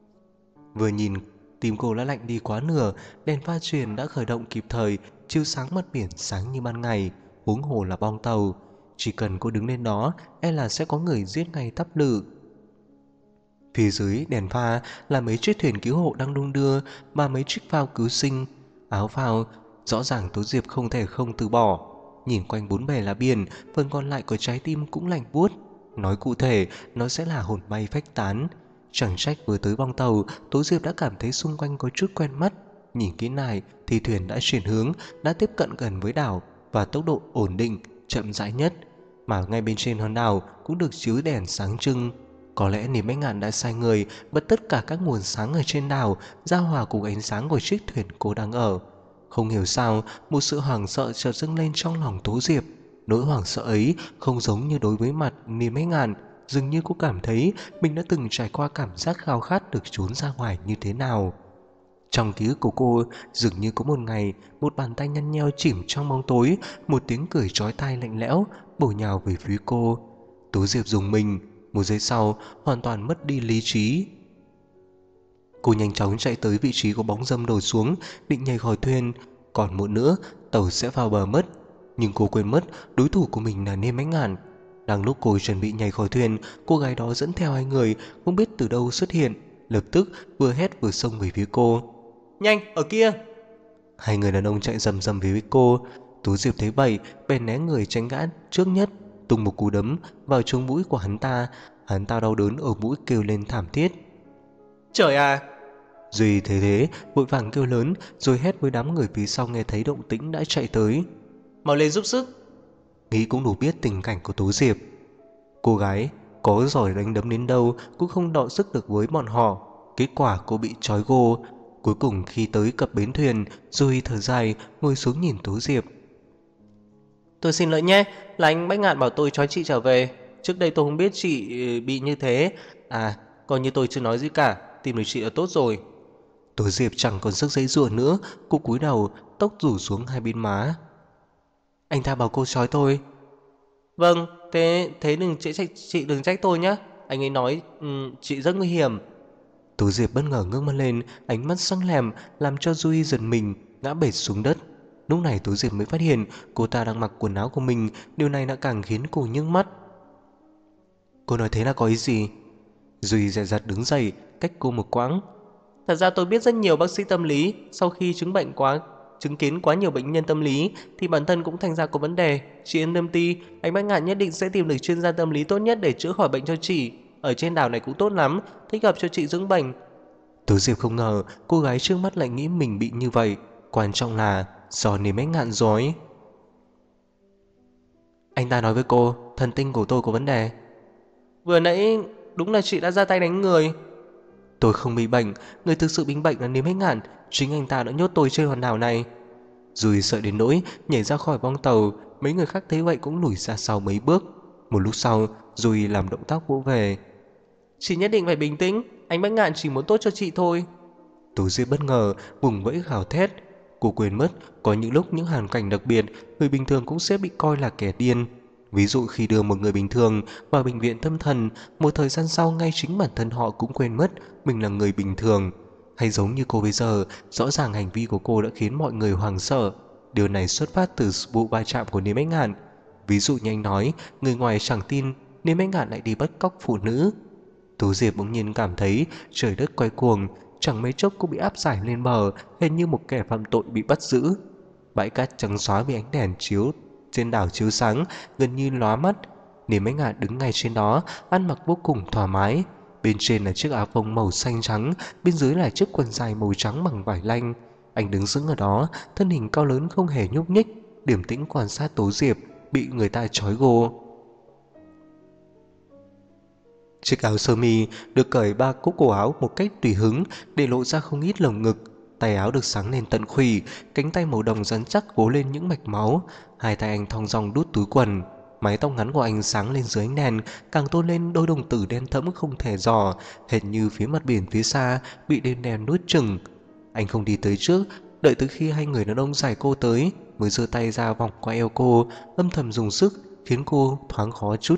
Vừa nhìn, tim cô đã lạnh đi quá nửa. Đèn pha thuyền đã khởi động kịp thời, chiếu sáng mặt biển sáng như ban ngày, huống hồ là bong tàu. Chỉ cần cô đứng lên đó, e là sẽ có người giết ngay tắp lự. Phía dưới đèn pha là mấy chiếc thuyền cứu hộ đang đung đưa, và mấy chiếc phao cứu sinh. Áo phao rõ ràng Tố Diệp không thể không từ bỏ. Nhìn quanh bốn bề là biển, phần còn lại của trái tim cũng lạnh buốt. Nói cụ thể, nó sẽ là hồn bay phách tán. Chẳng trách vừa tới bong tàu, Tố Diệp đã cảm thấy xung quanh có chút quen mắt. Nhìn kỹ lại thì thuyền đã chuyển hướng, đã tiếp cận gần với đảo và tốc độ ổn định, chậm rãi nhất. Mà ngay bên trên hòn đảo cũng được chiếu đèn sáng trưng. Có lẽ Niềm Bách Ngạn đã sai người bật tất cả các nguồn sáng ở trên đảo giao hòa cùng ánh sáng của chiếc thuyền cô đang ở. Không hiểu sao, một sự hoảng sợ chợt dâng lên trong lòng Tố Diệp. Nỗi hoảng sợ ấy không giống như đối với mặt Niềm Bách Ngạn, Dường như cô cảm thấy mình đã từng trải qua cảm giác khao khát được trốn ra ngoài như thế nào. Trong ký ức của cô, dường như có một ngày, một bàn tay nhăn nheo chìm trong bóng tối, một tiếng cười chói tai lạnh lẽo bổ nhào về phía cô. Tố Diệp rùng mình, một giây sau hoàn toàn mất đi lý trí. Cô nhanh chóng chạy tới vị trí có bóng râm đổ xuống, định nhảy khỏi thuyền. Còn muộn nữa, tàu sẽ vào bờ mất. Nhưng cô quên mất đối thủ của mình là Niêm Ánh Ngạn. Đang lúc cô chuẩn bị nhảy khỏi thuyền, cô gái đó dẫn theo hai người không biết từ đâu xuất hiện, lập tức vừa hét vừa xông về phía cô. Nhanh, ở kia! Hai người đàn ông chạy rầm rầm về phía cô. Tú Diệp thấy vậy, bèn né người tránh gã trước nhất, tung một cú đấm vào trúng mũi của hắn ta. Hắn ta đau đớn ở mũi kêu lên thảm thiết. Trời à! Duy thấy thế, vội vàng kêu lớn, rồi hét với đám người phía sau nghe thấy động tĩnh đã chạy tới. Mau lên giúp sức! Nghĩ cũng đủ biết tình cảnh của Tú Diệp. Cô gái có giỏi đánh đấm đến đâu cũng không đọ sức được với bọn họ. Kết quả cô bị trói gô. Cuối cùng khi tới cập bến thuyền, Duy thở dài ngồi xuống nhìn Tú Diệp. Tôi xin lỗi nhé, là anh Bách Ngạn bảo tôi trói chị trở về. Trước đây tôi không biết chị bị như thế. À, coi như tôi chưa nói gì cả, tìm được chị là tốt rồi. Tú Diệp chẳng còn sức giãy giụa nữa, cô cúi đầu, tóc rủ xuống hai bên má. Anh ta bảo cô trói tôi. Vâng, thế đừng chị đừng trách tôi nhé. Anh ấy nói chị rất nguy hiểm. Tú Diệp bất ngờ ngước mắt lên, ánh mắt sáng lèm làm cho Duy giật mình, ngã bệt xuống đất. Lúc này Tú Diệp mới phát hiện cô ta đang mặc quần áo của mình, điều này đã càng khiến cô nhức mắt. Cô nói thế là có ý gì? Duy dè dặt đứng dậy, cách cô một quãng. Thật ra tôi biết rất nhiều bác sĩ tâm lý, sau khi chứng kiến quá nhiều bệnh nhân tâm lý thì bản thân cũng thành ra có vấn đề. Chị yên tâm đi, anh Bách Ngạn nhất định sẽ tìm được chuyên gia tâm lý tốt nhất để chữa khỏi bệnh cho chị. Ở trên đảo này cũng tốt lắm, thích hợp cho chị dưỡng bệnh. Tú Diệp không ngờ cô gái trước mắt lại nghĩ mình bị như vậy. Quan trọng là do Niêm Bách Ngạn dối. Anh ta nói với cô thần tinh của tôi có vấn đề. Vừa nãy đúng là chị đã ra tay đánh người. Tôi không bị bệnh, người thực sự bị bệnh là Niêm Bách Ngạn. Chính anh ta đã nhốt tôi trên hòn đảo này. Duy sợ đến nỗi nhảy ra khỏi bong tàu. Mấy người khác thấy vậy cũng lùi ra sau mấy bước. Một lúc sau Duy làm động tác vỗ về. Chị nhất định phải bình tĩnh, anh Bách Ngạn chỉ muốn tốt cho chị thôi. Tú Diệp bất ngờ vùng vẫy gào thét. Cô quên mất có những lúc những hoàn cảnh đặc biệt, người bình thường cũng sẽ bị coi là kẻ điên. Ví dụ khi đưa một người bình thường vào bệnh viện tâm thần, một thời gian sau ngay chính bản thân họ cũng quên mất mình là người bình thường. Hay giống như cô bây giờ, rõ ràng hành vi của cô đã khiến mọi người hoảng sợ. Điều này xuất phát từ vụ va chạm của Niêm Bách Ngạn. Ví dụ như anh nói, người ngoài chẳng tin Niêm Bách Ngạn lại đi bắt cóc phụ nữ. Tú Diệp bỗng nhiên cảm thấy trời đất quay cuồng, chẳng mấy chốc cũng bị áp giải lên bờ, hình như một kẻ phạm tội bị bắt giữ. Bãi cát trắng xóa vì ánh đèn chiếu trên đảo chiếu sáng, gần như lóa mắt. Niêm Bách Ngạn đứng ngay trên đó, ăn mặc vô cùng thoải mái. Bên trên là chiếc áo phông màu xanh trắng, bên dưới là chiếc quần dài màu trắng bằng vải lanh. Anh đứng sững ở đó, thân hình cao lớn không hề nhúc nhích, điềm tĩnh quan sát Tú Diệp bị người ta trói gô. Chiếc áo sơ mi được cởi ba cúc cổ áo một cách tùy hứng để lộ ra không ít lồng ngực. Tay áo được xắn lên tận khuỷu, cánh tay màu đồng rắn chắc vố lên những mạch máu. Hai tay anh thong dong đút túi quần. Mái tóc ngắn của anh sáng lên dưới ánh đèn, càng tôn lên đôi đồng tử đen thẫm không thể dò, hệt như phía mặt biển phía xa bị đêm đen nuốt chửng. Anh không đi tới trước, đợi tới khi hai người đàn ông giải cô tới, mới giơ tay ra vòng qua eo cô, âm thầm dùng sức khiến cô thoáng khó chút.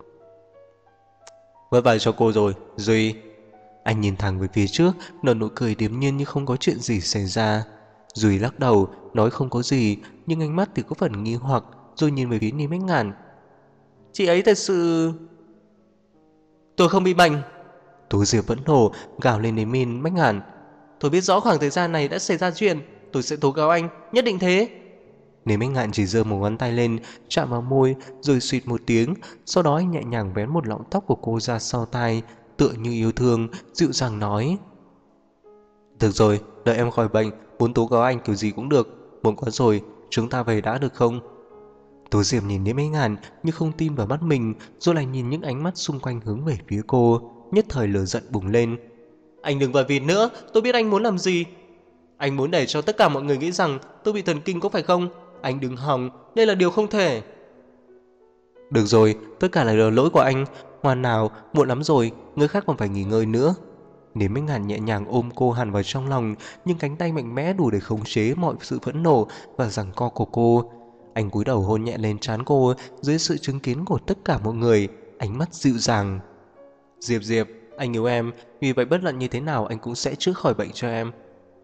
Vất vả cho cô rồi, Duy. Anh nhìn thẳng về phía trước, nở nụ cười điềm nhiên như không có chuyện gì xảy ra. Duy lắc đầu, nói không có gì, nhưng ánh mắt thì có phần nghi hoặc, rồi nhìn về phía Niêm Bách Ngạn. Chị ấy thật sự... Tôi không bị bệnh. Tú Diệp vẫn nổ, gào lên đến Niêm Bách Ngạn. Tôi biết rõ khoảng thời gian này đã xảy ra chuyện, tôi sẽ tố cáo anh, nhất định thế. Niêm Bách Ngạn chỉ giơ một ngón tay lên, chạm vào môi, rồi suýt một tiếng. Sau đó anh nhẹ nhàng vén một lọn tóc của cô ra sau tai, tựa như yêu thương, dịu dàng nói. Được rồi, đợi em khỏi bệnh, muốn tố cáo anh kiểu gì cũng được. Muộn quá rồi, chúng ta về đã được không? Tú Diệp nhìn Niêm Bách Ngạn như không tin vào mắt mình, rồi lại nhìn những ánh mắt xung quanh hướng về phía cô, nhất thời lửa giận bùng lên. Anh đừng vào vịt nữa, tôi biết anh muốn làm gì. Anh muốn để cho tất cả mọi người nghĩ rằng tôi bị thần kinh có phải không? Anh đừng hòng, đây là điều không thể. Được rồi, tất cả là lỗi của anh. Ngoan nào, muộn lắm rồi, người khác còn phải nghỉ ngơi nữa. Nếm Bách Ngạn nhẹ nhàng ôm cô hẳn vào trong lòng, nhưng cánh tay mạnh mẽ đủ để khống chế mọi sự phẫn nộ và giằng co của cô. Anh cúi đầu hôn nhẹ lên trán cô dưới sự chứng kiến của tất cả mọi người, ánh mắt dịu dàng. Diệp Diệp, anh yêu em, vì vậy bất luận như thế nào anh cũng sẽ chữa khỏi bệnh cho em.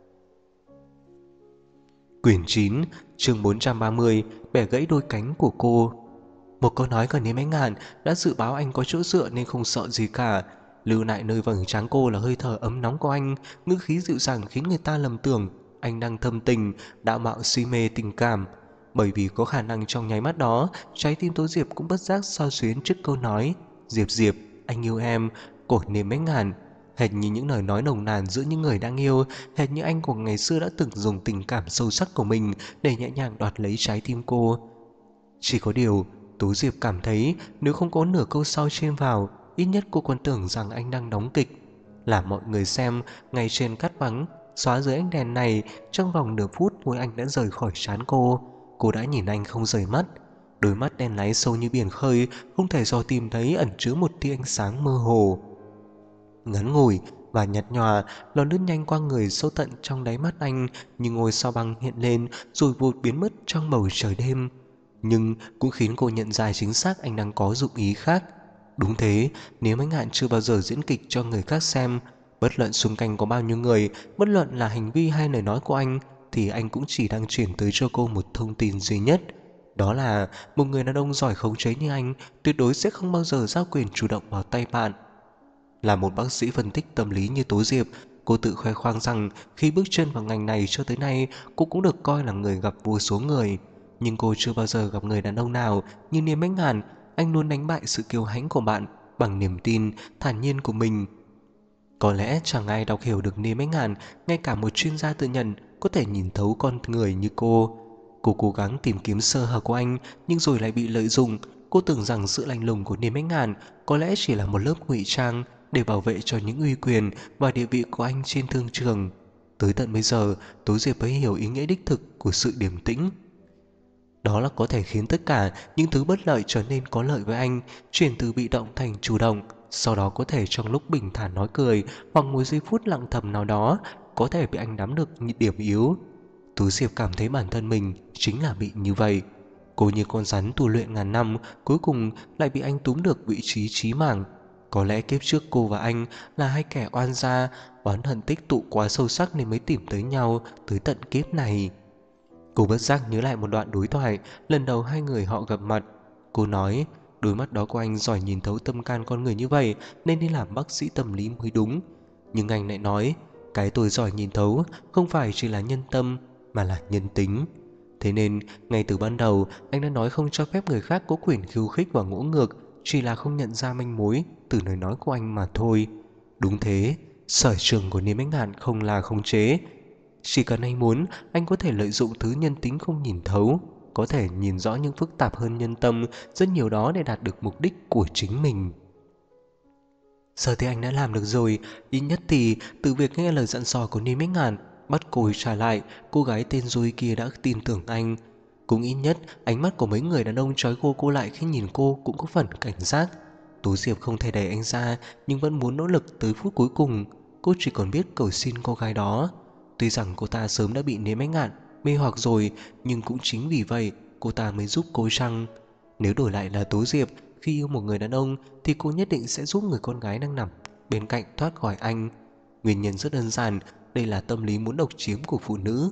Quyển 9, chương 430, bẻ gãy đôi cánh của cô. Một câu nói của Niêm Ánh Ngàn đã dự báo anh có chỗ dựa nên không sợ gì cả. Lưu lại nơi vầng trán cô là hơi thở ấm nóng của anh, ngữ khí dịu dàng khiến người ta lầm tưởng anh đang thâm tình, đạo mạo si mê tình cảm. Bởi vì có khả năng trong nháy mắt đó, trái tim Tố Diệp cũng bất giác xao xuyến trước câu nói Diệp Diệp, anh yêu em của Niêm Ánh Ngàn. Hệt như những lời nói nồng nàn giữa những người đang yêu, hệt như anh của ngày xưa đã từng dùng tình cảm sâu sắc của mình để nhẹ nhàng đoạt lấy trái tim cô. Chỉ có điều, Tú Diệp cảm thấy nếu không có nửa câu sau trên vào, ít nhất cô còn tưởng rằng anh đang đóng kịch. Làm mọi người xem, ngay trên cát vắng, xóa dưới ánh đèn này, trong vòng nửa phút môi anh đã rời khỏi trán cô. Cô đã nhìn anh không rời mắt. Đôi mắt đen láy sâu như biển khơi, không thể dò tìm thấy ẩn chứa một tia ánh sáng mơ hồ. Ngắn ngủi và nhạt nhòa, nó lướt nhanh qua người sâu tận trong đáy mắt anh, như ngôi sao băng hiện lên rồi vụt biến mất trong bầu trời đêm. Nhưng cũng khiến cô nhận ra chính xác anh đang có dụng ý khác. Đúng thế, nếu Ánh Ngạn chưa bao giờ diễn kịch cho người khác xem, bất luận xung quanh có bao nhiêu người, bất luận là hành vi hay lời nói của anh, thì anh cũng chỉ đang chuyển tới cho cô một thông tin duy nhất. Đó là một người đàn ông giỏi khống chế như anh tuyệt đối sẽ không bao giờ giao quyền chủ động vào tay bạn. Là một bác sĩ phân tích tâm lý như Tố Diệp, cô tự khoe khoang rằng khi bước chân vào ngành này cho tới nay, cô cũng được coi là người gặp vô số người. Nhưng cô chưa bao giờ gặp người đàn ông nào như Niêm Ánh Ngàn. Anh luôn đánh bại sự kiêu hãnh của bạn bằng niềm tin, thản nhiên của mình. Có lẽ chẳng ai đọc hiểu được Niêm Ánh Ngàn, ngay cả một chuyên gia tự nhận có thể nhìn thấu con người như cô. Cô cố gắng tìm kiếm sơ hở của anh, nhưng rồi lại bị lợi dụng. Cô tưởng rằng sự lạnh lùng của Niêm Ánh Ngàn có lẽ chỉ là một lớp ngụy trang để bảo vệ cho những uy quyền và địa vị của anh trên thương trường. Tới tận bây giờ, Tố Diệp mới hiểu ý nghĩa đích thực của sự điềm tĩnh. Đó là có thể khiến tất cả những thứ bất lợi trở nên có lợi với anh, chuyển từ bị động thành chủ động. Sau đó có thể trong lúc bình thản nói cười, hoặc một giây phút lặng thầm nào đó, có thể bị anh nắm được những điểm yếu. Tú Diệp cảm thấy bản thân mình chính là bị như vậy. Cô như con rắn tu luyện ngàn năm, cuối cùng lại bị anh túm được vị trí chí mạng. Có lẽ kiếp trước cô và anh là hai kẻ oan gia, oán hận tích tụ quá sâu sắc nên mới tìm tới nhau tới tận kiếp này. Cô bất giác nhớ lại một đoạn đối thoại lần đầu hai người họ gặp mặt. Cô nói đôi mắt đó của anh giỏi nhìn thấu tâm can con người như vậy nên đi làm bác sĩ tâm lý mới đúng. Nhưng anh lại nói cái tôi giỏi nhìn thấu không phải chỉ là nhân tâm mà là nhân tính. Thế nên ngay từ ban đầu anh đã nói không cho phép người khác có quyền khiêu khích và ngỗ ngược, chỉ là không nhận ra manh mối từ lời nói của anh mà thôi. Đúng thế, sở trường của Niêm Ánh Ngạn không là khống chế. Chỉ cần anh muốn, anh có thể lợi dụng thứ nhân tính không nhìn thấu, có thể nhìn rõ những phức tạp hơn nhân tâm rất nhiều đó để đạt được mục đích của chính mình. Giờ thì anh đã làm được rồi, ít nhất thì từ việc nghe lời dặn dò của Niêm Ánh Ngàn, bắt cô trả lại, cô gái tên Dui kia đã tin tưởng anh. Cũng ít nhất, ánh mắt của mấy người đàn ông trói cô lại khi nhìn cô cũng có phần cảnh giác. Tú Diệp không thể đẩy anh ra, nhưng vẫn muốn nỗ lực tới phút cuối cùng. Cô chỉ còn biết cầu xin cô gái đó. Tuy rằng cô ta sớm đã bị Niêm Ánh Ngạn mê hoặc rồi, nhưng cũng chính vì vậy cô ta mới giúp cô chăng. Nếu đổi lại là Tú Diệp, khi yêu một người đàn ông thì cô nhất định sẽ giúp người con gái đang nằm bên cạnh thoát khỏi anh. Nguyên nhân rất đơn giản, đây là tâm lý muốn độc chiếm của phụ nữ.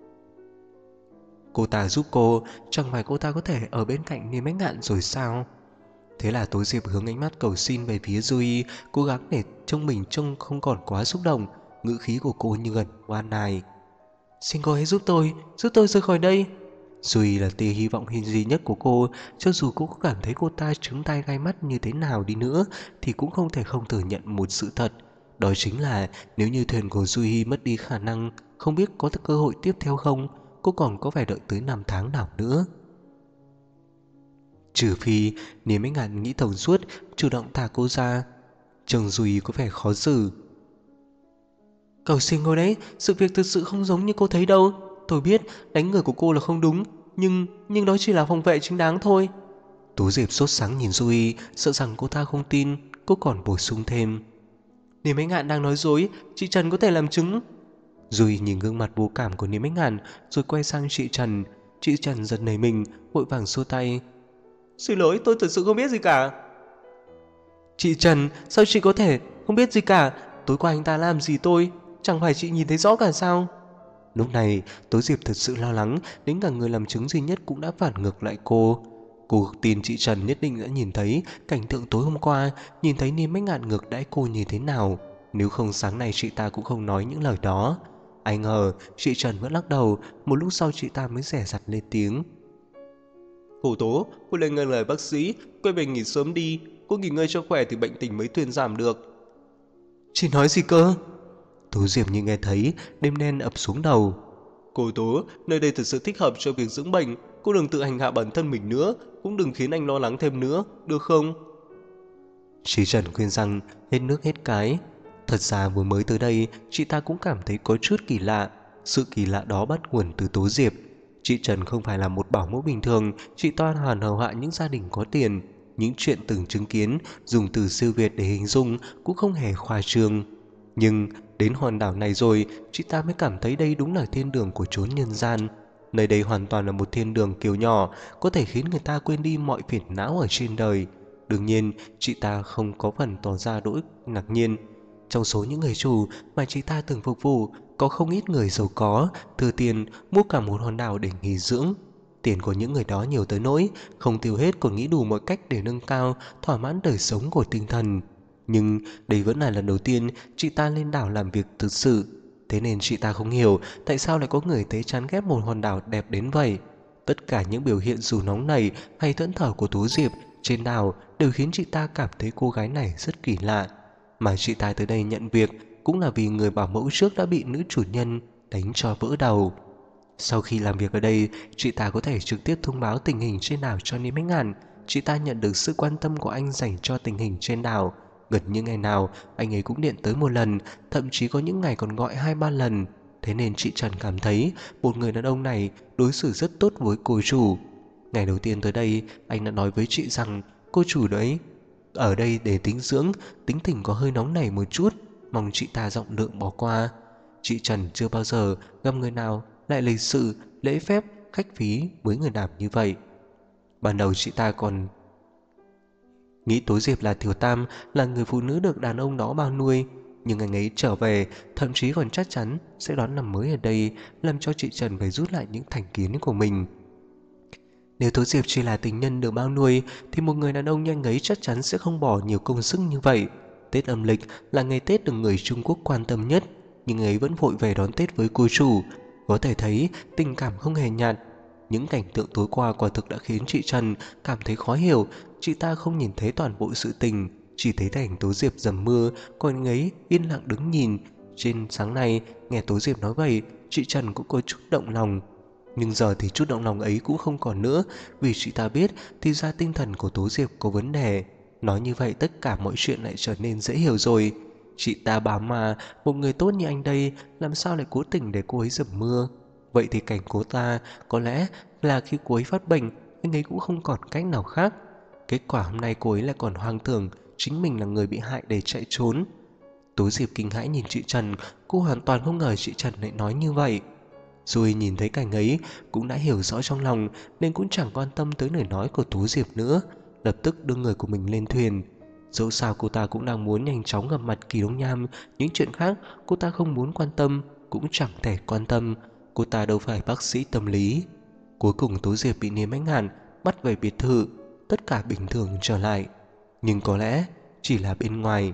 Cô ta giúp cô, chẳng phải cô ta có thể ở bên cạnh Niêm Ánh Ngạn rồi sao? Thế là Tú Diệp hướng ánh mắt cầu xin về phía Duy, cố gắng để trông mình trông không còn quá xúc động. Ngữ khí của cô như gần oan nài. Xin cô hãy giúp tôi rời khỏi đây. Duy là tia hy vọng duy nhất của cô. Cho dù cô có cảm thấy cô ta trứng tai gai mắt như thế nào đi nữa thì cũng không thể không thừa nhận một sự thật. Đó chính là nếu như thuyền của Duy mất đi khả năng, không biết có cơ hội tiếp theo không, cô còn có phải đợi tới 5 tháng nào nữa. Trừ phi Niêm Ánh Ngạn nghĩ thông suốt, chủ động thả cô ra. Chồng Duy có vẻ khó xử. Cầu xin cô đấy, sự việc thực sự không giống như cô thấy đâu. Tôi biết đánh người của cô là không đúng, nhưng đó chỉ là phòng vệ chính đáng thôi. Tú Diệp sốt sắng nhìn Duy, sợ rằng cô ta không tin. Cô còn bổ sung thêm: Niềm Ánh Ngạn đang nói dối, chị Trần có thể làm chứng. Duy nhìn gương mặt vô cảm của Niềm Ánh Ngạn rồi quay sang chị Trần. Chị Trần giật nảy mình, vội vàng xua tay: Xin lỗi, tôi thật sự không biết gì cả. Chị Trần, sao chị có thể không biết gì cả? Tối qua anh ta làm gì tôi? Chẳng phải chị nhìn thấy rõ cả sao? Lúc này, Tố Diệp thật sự lo lắng, đến cả người làm chứng duy nhất cũng đã phản ngược lại cô. Cô tin chị Trần nhất định đã nhìn thấy cảnh tượng tối hôm qua, nhìn thấy Niêm Bách Ngạn ngược đãi cô như thế nào. Nếu không sáng nay chị ta cũng không nói những lời đó. Ai ngờ, chị Trần vẫn lắc đầu, một lúc sau chị ta mới dè dặt lên tiếng. Cô Tố, cô lên nghe lời bác sĩ, quay về nghỉ sớm đi. Cô nghỉ ngơi cho khỏe thì bệnh tình mới thuyên giảm được. Chị nói gì cơ? Tố Diệp như nghe thấy, đêm đen ập xuống đầu. Cô Tố, nơi đây thật sự thích hợp cho việc dưỡng bệnh. Cô đừng tự hành hạ bản thân mình nữa, cũng đừng khiến anh lo lắng thêm nữa, được không? Chị Trần khuyên rằng hết nước hết cái. Thật ra vừa mới tới đây, chị ta cũng cảm thấy có chút kỳ lạ. Sự kỳ lạ đó bắt nguồn từ Tố Diệp. Chị Trần không phải là một bảo mẫu bình thường, chị toàn hoàn hầu hạ những gia đình có tiền. Những chuyện từng chứng kiến, dùng từ siêu việt để hình dung cũng không hề khoa trương. Nhưng đến hòn đảo này rồi, chị ta mới cảm thấy đây đúng là thiên đường của chốn nhân gian. Nơi đây hoàn toàn là một thiên đường kiểu nhỏ, có thể khiến người ta quên đi mọi phiền não ở trên đời. Đương nhiên, chị ta không có phần tỏ ra đỗi ngạc nhiên. Trong số những người chủ mà chị ta từng phục vụ, có không ít người giàu có, thừa tiền mua cả một hòn đảo để nghỉ dưỡng. Tiền của những người đó nhiều tới nỗi không tiêu hết, còn nghĩ đủ mọi cách để nâng cao, thỏa mãn đời sống của tinh thần. Nhưng đây vẫn là lần đầu tiên chị ta lên đảo làm việc thực sự. Thế nên chị ta không hiểu tại sao lại có người thấy chán ghét một hòn đảo đẹp đến vậy. Tất cả những biểu hiện dù nóng nảy hay thẫn thờ của Tú Diệp trên đảo đều khiến chị ta cảm thấy cô gái này rất kỳ lạ. Mà chị ta tới đây nhận việc cũng là vì người bảo mẫu trước đã bị nữ chủ nhân đánh cho vỡ đầu. Sau khi làm việc ở đây, chị ta có thể trực tiếp thông báo tình hình trên đảo cho Niêm Bách Ngạn. Chị ta nhận được sự quan tâm của anh dành cho tình hình trên đảo. Gần như ngày nào anh ấy cũng điện tới một lần, thậm chí có những ngày còn gọi 2-3 lần. Thế nên chị Trần cảm thấy một người đàn ông này đối xử rất tốt với cô chủ. Ngày đầu tiên tới đây, anh đã nói với chị rằng cô chủ đấy ở đây để tính dưỡng, tính tình có hơi nóng nảy một chút, mong chị ta rộng lượng bỏ qua. Chị Trần chưa bao giờ gặp người nào lại lịch sự, lễ phép, khách khí với người làm như vậy. Ban đầu chị ta còn nghĩ Tố Diệp là Tiểu Tam, là người phụ nữ được đàn ông đó bao nuôi. Nhưng anh ấy trở về, thậm chí còn chắc chắn sẽ đón năm mới ở đây, làm cho chị Trần phải rút lại những thành kiến của mình. Nếu Tố Diệp chỉ là tình nhân được bao nuôi thì một người đàn ông như anh ấy chắc chắn sẽ không bỏ nhiều công sức như vậy. Tết âm lịch là ngày Tết được người Trung Quốc quan tâm nhất, nhưng anh ấy vẫn vội về đón Tết với cô chủ. Có thể thấy tình cảm không hề nhạt. Những cảnh tượng tối qua quả thực đã khiến chị Trần cảm thấy khó hiểu. Chị ta không nhìn thấy toàn bộ sự tình, chỉ thấy cảnh Tố Diệp dầm mưa, còn anh ấy yên lặng đứng nhìn. Trên sáng nay nghe Tố Diệp nói vậy, chị Trần cũng có chút động lòng. Nhưng giờ thì chút động lòng ấy cũng không còn nữa, vì chị ta biết thì ra tinh thần của Tố Diệp có vấn đề. Nói như vậy tất cả mọi chuyện lại trở nên dễ hiểu rồi. Chị ta bảo mà một người tốt như anh đây làm sao lại cố tình để cô ấy dầm mưa. Vậy thì cảnh cô ta có lẽ là khi cô ấy phát bệnh, anh ấy cũng không còn cách nào khác. Kết quả hôm nay cô ấy lại còn hoang tưởng chính mình là người bị hại để chạy trốn. Tố Diệp kinh hãi nhìn chị Trần, cô hoàn toàn không ngờ chị Trần lại nói như vậy. Rồi nhìn thấy cảnh ấy cũng đã hiểu rõ trong lòng, nên cũng chẳng quan tâm tới lời nói của Tú Diệp nữa, lập tức đưa người của mình lên thuyền. Dẫu sao cô ta cũng đang muốn nhanh chóng gặp mặt Kỳ Đông Nham, những chuyện khác cô ta không muốn quan tâm, cũng chẳng thể quan tâm. Cô ta đâu phải bác sĩ tâm lý. Cuối cùng Tú Diệp bị Niêm Bách Ngạn bắt về biệt thự, tất cả bình thường trở lại. Nhưng có lẽ chỉ là bên ngoài.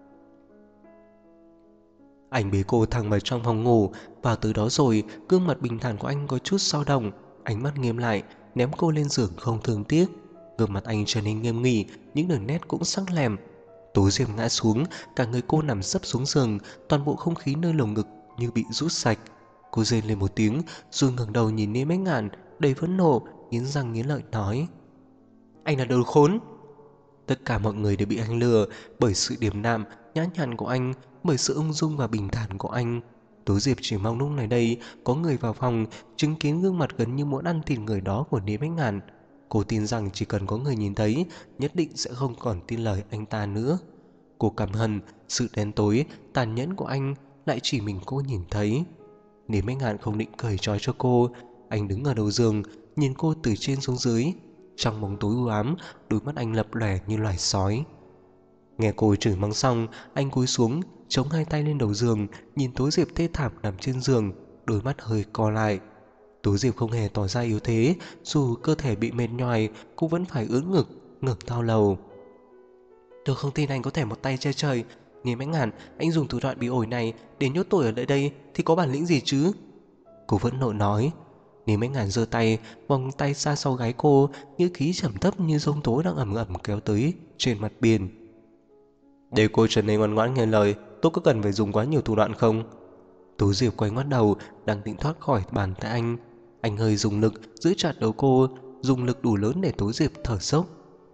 Anh bế cô thẳng vào trong phòng ngủ. Vào từ đó rồi, gương mặt bình thản của anh có chút dao động, ánh mắt nghiêm lại, ném cô lên giường không thương tiếc. Gương mặt anh trở nên nghiêm nghị, những đường nét cũng sắc lẹm. Tố Diệp ngã xuống, cả người cô nằm sấp xuống giường, toàn bộ không khí nơi lồng ngực như bị rút sạch. Cô rên lên một tiếng, rồi ngẩng đầu nhìn Niêm Bách Ngạn, đầy phẫn nộ, nghiến răng nghiến lợi nói: "Anh là đồ khốn!" Tất cả mọi người đều bị anh lừa bởi sự điềm đạm, nhã nhặn của anh, bởi sự ung dung và bình thản của anh. Tố Diệp chỉ mong lúc này đây có người vào phòng chứng kiến gương mặt gần như muốn ăn thịt người đó của Niêm Bách Ngạn. Cô tin rằng chỉ cần có người nhìn thấy, nhất định sẽ không còn tin lời anh ta nữa. Cô căm hận sự đen tối, tàn nhẫn của anh lại chỉ mình cô nhìn thấy. Nếu Anh Ngạn không định cởi trói cho cô, anh đứng ở đầu giường, nhìn cô từ trên xuống dưới. Trong bóng tối u ám, đôi mắt anh lập lòe như loài sói. Nghe cô chửi mắng xong, anh cúi xuống, chống hai tay lên đầu giường, nhìn Tố Diệp thê thảm nằm trên giường, đôi mắt hơi co lại. Tố Diệp không hề tỏ ra yếu thế, dù cơ thể bị mệt nhoài, cũng vẫn phải ưỡn ngực, ngẩng cao lầu. Tôi không tin anh có thể một tay che trời. Nghiêm Anh Ngạn, anh dùng thủ đoạn bị ổi này để nhốt tôi ở lại đây thì có bản lĩnh gì chứ? Cô vẫn nộ nói. Nghiêm Anh Ngạn giơ tay, vòng tay ra sau gáy cô, ngữ khí trầm thấp như giông tố đang ẩm ẩm kéo tới trên mặt biển. Để cô trở nên ngoan ngoãn nghe lời, tôi có cần phải dùng quá nhiều thủ đoạn không? Tố Diệp quay ngoắt đầu, đang định thoát khỏi bàn tay anh. Anh hơi dùng lực giữ chặt đầu cô, dùng lực đủ lớn để Tố Diệp thở dốc.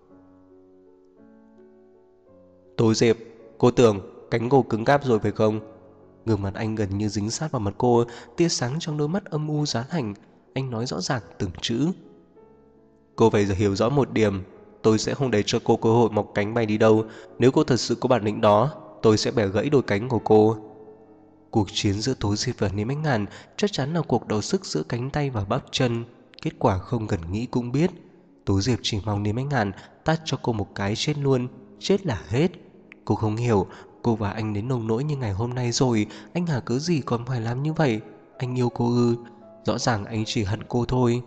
Tố Diệp, cô tưởng cánh cô cứng cáp rồi phải không? Gương mặt anh gần như dính sát vào mặt cô, tia sáng trong đôi mắt âm u giá lạnh. Anh nói rõ ràng từng chữ. Cô phải hiểu rõ một điểm, tôi sẽ không để cho cô cơ hội mọc cánh bay đi đâu. Nếu cô thật sự có bản lĩnh đó, tôi sẽ bẻ gãy đôi cánh của cô. Cuộc chiến giữa Tố Diệp và Niêm Ánh Ngàn chắc chắn là cuộc đấu sức giữa cánh tay và bắp chân. Kết quả không cần nghĩ cũng biết. Tố Diệp chỉ mong Niêm Ánh Ngàn tát cho cô một cái chết luôn, chết là hết. Cô không hiểu, cô và anh đến nông nỗi như ngày hôm nay rồi, anh hả cớ gì còn phải làm như vậy? Anh yêu cô ư? Rõ ràng anh chỉ hận cô thôi.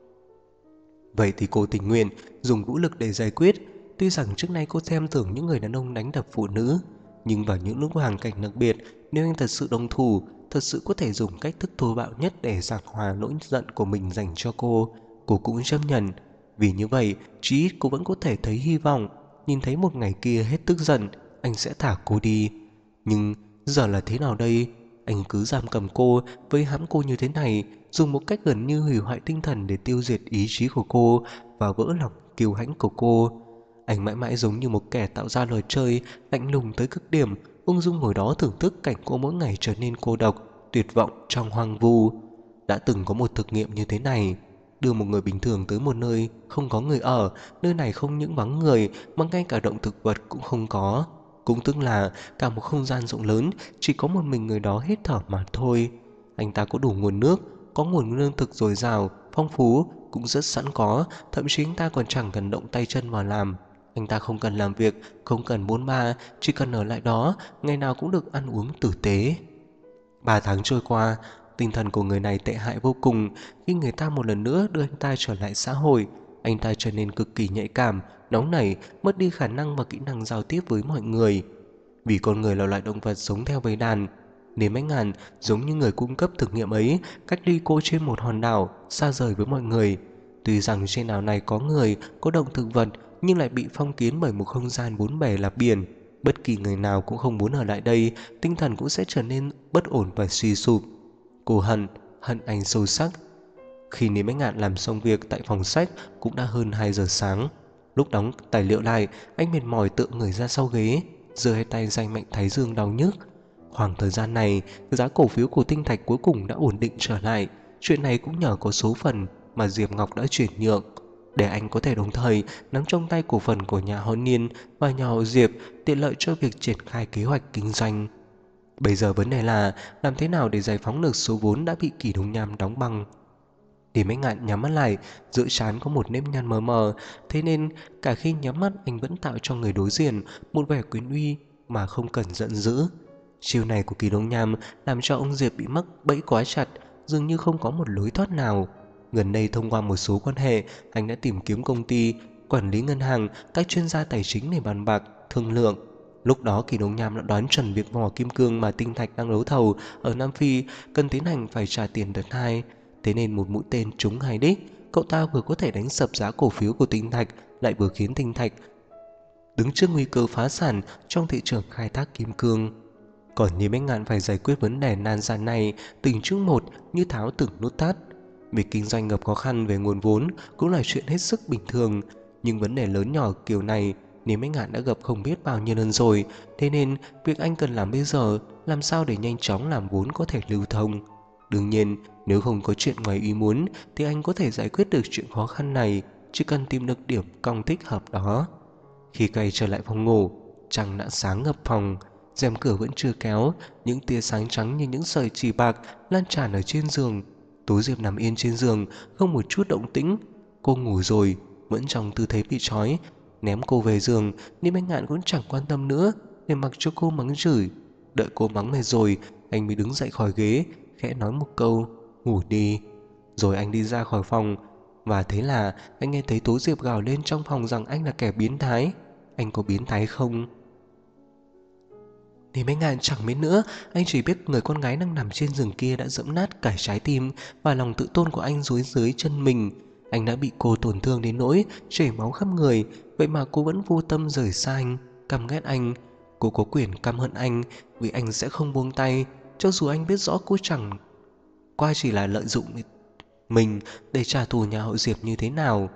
Vậy thì cô tình nguyện dùng vũ lực để giải quyết. Tuy rằng trước nay cô xem thường những người đàn ông đánh đập phụ nữ, nhưng vào những lúc hoàn cảnh đặc biệt, nếu anh thật sự đồng thủ, thật sự có thể dùng cách thức thô bạo nhất để giảng hòa nỗi giận của mình dành cho cô cũng chấp nhận. Vì như vậy, chí ít cô vẫn có thể thấy hy vọng, nhìn thấy một ngày kia hết tức giận, anh sẽ thả cô đi. Nhưng giờ là thế nào đây? Anh cứ giam cầm cô, vây hãm cô như thế này, dùng một cách gần như hủy hoại tinh thần để tiêu diệt ý chí của cô và vỡ lòng kiêu hãnh của cô. Anh mãi mãi giống như một kẻ tạo ra lời chơi, lạnh lùng tới cực điểm, ung dung ngồi đó thưởng thức cảnh cô mỗi ngày trở nên cô độc, tuyệt vọng trong hoang vu. Đã từng có một thực nghiệm như thế này, đưa một người bình thường tới một nơi không có người ở, nơi này không những vắng người mà ngay cả động thực vật cũng không có. Cũng tức là cả một không gian rộng lớn, chỉ có một mình người đó hít thở mà thôi. Anh ta có đủ nguồn nước, có nguồn lương thực dồi dào, phong phú, cũng rất sẵn có, thậm chí anh ta còn chẳng cần động tay chân vào làm. Anh ta không cần làm việc, không cần bôn ba, chỉ cần ở lại đó, ngày nào cũng được ăn uống tử tế. 3 tháng trôi qua, tinh thần của người này tệ hại vô cùng. Khi người ta một lần nữa đưa anh ta trở lại xã hội, anh ta trở nên cực kỳ nhạy cảm, nóng nảy, mất đi khả năng và kỹ năng giao tiếp với mọi người. Vì con người là loại động vật sống theo bầy đàn, Nếm Ánh Ngàn giống như người cung cấp thực nghiệm ấy, cách ly cô trên một hòn đảo, xa rời với mọi người. Tuy rằng trên đảo này có người, có động thực vật, nhưng lại bị phong kiến bởi một không gian bốn bề là biển. Bất kỳ người nào cũng không muốn ở lại đây, tinh thần cũng sẽ trở nên bất ổn và suy sụp. Cô hận anh sâu sắc. Khi Nếm Ánh Ngạn làm xong việc tại phòng sách cũng đã hơn 2 giờ sáng. Lúc đóng tài liệu lại, anh mệt mỏi tựa người ra sau ghế, giơ hai tay dành mạnh thái dương đau nhức. Khoảng thời gian này, giá cổ phiếu của Tinh Thạch cuối cùng đã ổn định trở lại. Chuyện này cũng nhờ có số phần mà Diệp Ngọc đã chuyển nhượng, để anh có thể đồng thời nắm trong tay cổ phần của nhà họ Niên và nhà họ Diệp, tiện lợi cho việc triển khai kế hoạch kinh doanh. Bây giờ vấn đề là làm thế nào để giải phóng được số vốn đã bị Kỷ Đông Nham đóng băng. Điểm Anh Ngạn nhắm mắt lại, giữa trán có một nếp nhăn mờ mờ, thế nên cả khi nhắm mắt anh vẫn tạo cho người đối diện một vẻ quyến uy mà không cần giận dữ. Chiêu này của Kỳ Đông Nham làm cho ông Diệp bị mắc bẫy quá chặt, dường như không có một lối thoát nào. Gần đây thông qua một số quan hệ, anh đã tìm kiếm công ty, quản lý ngân hàng, các chuyên gia tài chính để bàn bạc, thương lượng. Lúc đó Kỳ Đông Nham đã đoán chuẩn việc mỏ kim cương mà Tinh Thạch đang đấu thầu ở Nam Phi cần tiến hành phải trả tiền đợt 2. Thế nên một mũi tên trúng hai đích, cậu ta vừa có thể đánh sập giá cổ phiếu của Tinh Thạch, lại vừa khiến Tinh Thạch đứng trước nguy cơ phá sản trong thị trường khai thác kim cương. Còn Nhiếp Ánh Ngạn phải giải quyết vấn đề nan giải này từng chút một như tháo từng nút thắt. Việc kinh doanh gặp khó khăn về nguồn vốn cũng là chuyện hết sức bình thường, nhưng vấn đề lớn nhỏ kiểu này Nhiếp Ánh Ngạn đã gặp không biết bao nhiêu lần rồi, thế nên việc anh cần làm bây giờ làm sao để nhanh chóng làm vốn có thể lưu thông. Đương nhiên, nếu không có chuyện ngoài ý muốn thì anh có thể giải quyết được chuyện khó khăn này, chỉ cần tìm được điểm cong thích hợp đó. Khi quay trở lại phòng ngủ, trăng đã sáng ngập phòng, rèm cửa vẫn chưa kéo, những tia sáng trắng như những sợi chỉ bạc lan tràn ở trên giường. Tố Diệp nằm yên trên giường, không một chút động tĩnh. Cô ngủ rồi, vẫn trong tư thế bị trói. Ném cô về giường, Niêm Anh Ngạn cũng chẳng quan tâm nữa, để mặc cho cô mắng chửi. Đợi cô mắng mệt rồi, anh mới đứng dậy khỏi ghế, khẽ nói một câu, ngủ đi. Rồi anh đi ra khỏi phòng. Và thế là anh nghe thấy Tố Diệp gào lên trong phòng rằng anh là kẻ biến thái. Anh có biến thái không? Thì mấy ngàn chẳng mấy nữa, anh chỉ biết người con gái đang nằm trên giường kia đã dẫm nát cả trái tim và lòng tự tôn của anh dưới chân mình. Anh đã bị cô tổn thương đến nỗi chảy máu khắp người, vậy mà cô vẫn vô tâm rời xa anh, căm ghét anh. Cô có quyền căm hận anh vì anh sẽ không buông tay, cho dù anh biết rõ cô chẳng qua chỉ là lợi dụng mình để trả thù nhà họ Diệp như thế nào.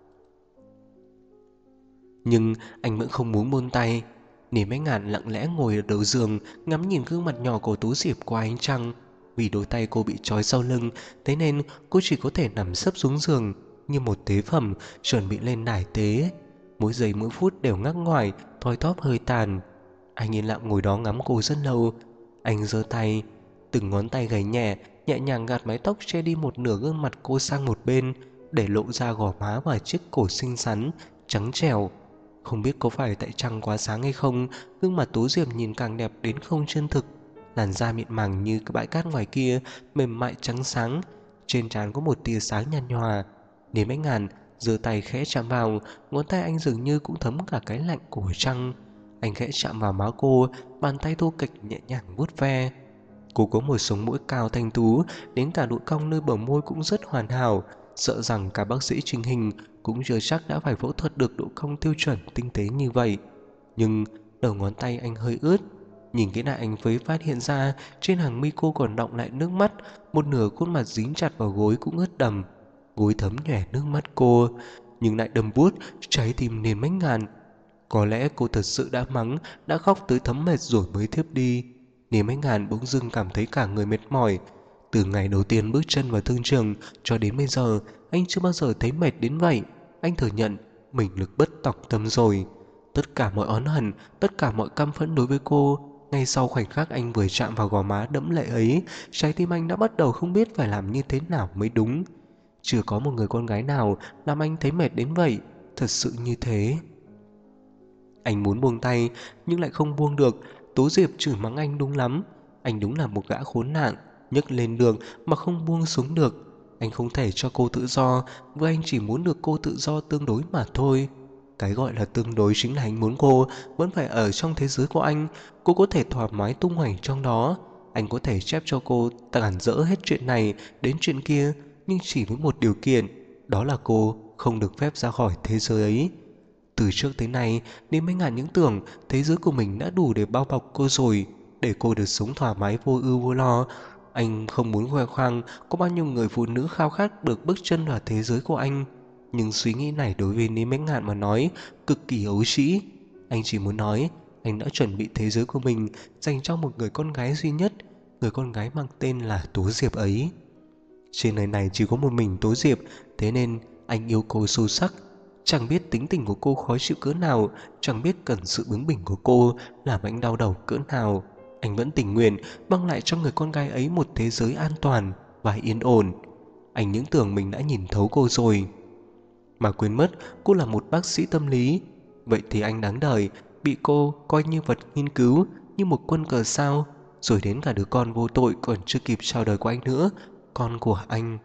Nhưng anh vẫn không muốn buông tay. Niềm Ánh Ngạn lặng lẽ ngồi ở đầu giường, ngắm nhìn gương mặt nhỏ của Tú Diệp qua ánh trăng. Vì đôi tay cô bị trói sau lưng, thế nên cô chỉ có thể nằm sấp xuống giường như một tế phẩm chuẩn bị lên đài tế. Mỗi giây mỗi phút đều ngắc ngoải, thoi thóp hơi tàn. Anh yên lặng ngồi đó ngắm cô rất lâu. Anh giơ tay, từng ngón tay gầy nhẹ nhàng gạt mái tóc che đi một nửa gương mặt cô sang một bên, để lộ ra gò má và chiếc cổ xinh xắn trắng trẻo. Không biết có phải tại trăng quá sáng hay không, gương mặt Tố Diệp nhìn càng đẹp đến không chân thực. Làn da mịn màng như cái bãi cát ngoài kia, mềm mại trắng sáng, trên trán có một tia sáng nhàn nhòa. Niềm Ánh Ngàn giơ tay khẽ chạm vào, ngón tay anh dường như cũng thấm cả cái lạnh của trăng. Anh khẽ chạm vào má cô, bàn tay thô kệch nhẹ nhàng vuốt ve. Cô có một sống mũi cao thanh tú, đến cả độ cong nơi bờ môi cũng rất hoàn hảo. Sợ rằng cả bác sĩ trình hình cũng chưa chắc đã phải phẫu thuật được độ cong tiêu chuẩn tinh tế như vậy. Nhưng đầu ngón tay anh hơi ướt. Nhìn cái lại anh mới phát hiện ra trên hàng mi cô còn đọng lại nước mắt, một nửa khuôn mặt dính chặt vào gối cũng ướt đầm. Gối thấm nhòe nước mắt cô, nhưng lại đầm buốt trái tim Niềm Ánh Ngàn. Có lẽ cô thật sự đã mắng, đã khóc tới thấm mệt rồi mới thiếp đi. Niềm Ánh Ngàn bỗng dưng cảm thấy cả người mệt mỏi. Từ ngày đầu tiên bước chân vào thương trường cho đến bây giờ, anh chưa bao giờ thấy mệt đến vậy. Anh thừa nhận mình lực bất tòng tâm rồi. Tất cả mọi oán hận, tất cả mọi căm phẫn đối với cô, ngay sau khoảnh khắc anh vừa chạm vào gò má đẫm lệ ấy, trái tim anh đã bắt đầu không biết phải làm như thế nào mới đúng. Chưa có một người con gái nào làm anh thấy mệt đến vậy, thật sự như thế. Anh muốn buông tay nhưng lại không buông được. Tố Diệp chửi mắng anh đúng lắm. Anh đúng là một gã khốn nạn, nhấc lên đường mà không buông xuống được. Anh không thể cho cô tự do, với anh chỉ muốn được cô tự do tương đối mà thôi. Cái gọi là tương đối chính là anh muốn cô vẫn phải ở trong thế giới của anh. Cô có thể thoải mái tung hoành trong đó. Anh có thể chép cho cô tàn dỡ hết chuyện này đến chuyện kia, nhưng chỉ với một điều kiện, đó là cô không được phép ra khỏi thế giới ấy. Từ trước tới nay, Niêm Ánh Ngàn những tưởng thế giới của mình đã đủ để bao bọc cô rồi, để cô được sống thoải mái vô ưu vô lo. Anh không muốn khoe khoang có bao nhiêu người phụ nữ khao khát được bước chân vào thế giới của anh. Nhưng suy nghĩ này đối với Niêm Ánh Ngàn mà nói cực kỳ ấu trĩ. Anh chỉ muốn nói anh đã chuẩn bị thế giới của mình dành cho một người con gái duy nhất, người con gái mang tên là Tố Diệp ấy. Trên đời này chỉ có một mình Tố Diệp, thế nên anh yêu cô sâu sắc. Chẳng biết tính tình của cô khó chịu cỡ nào, chẳng biết cần sự bướng bỉnh của cô làm anh đau đầu cỡ nào, anh vẫn tình nguyện mang lại cho người con gái ấy một thế giới an toàn và yên ổn. Anh những tưởng mình đã nhìn thấu cô rồi, mà quên mất cô là một bác sĩ tâm lý. Vậy thì anh đáng đời bị cô coi như vật nghiên cứu, như một quân cờ sao. Rồi đến cả đứa con vô tội còn chưa kịp chào đời của anh nữa, con của anh.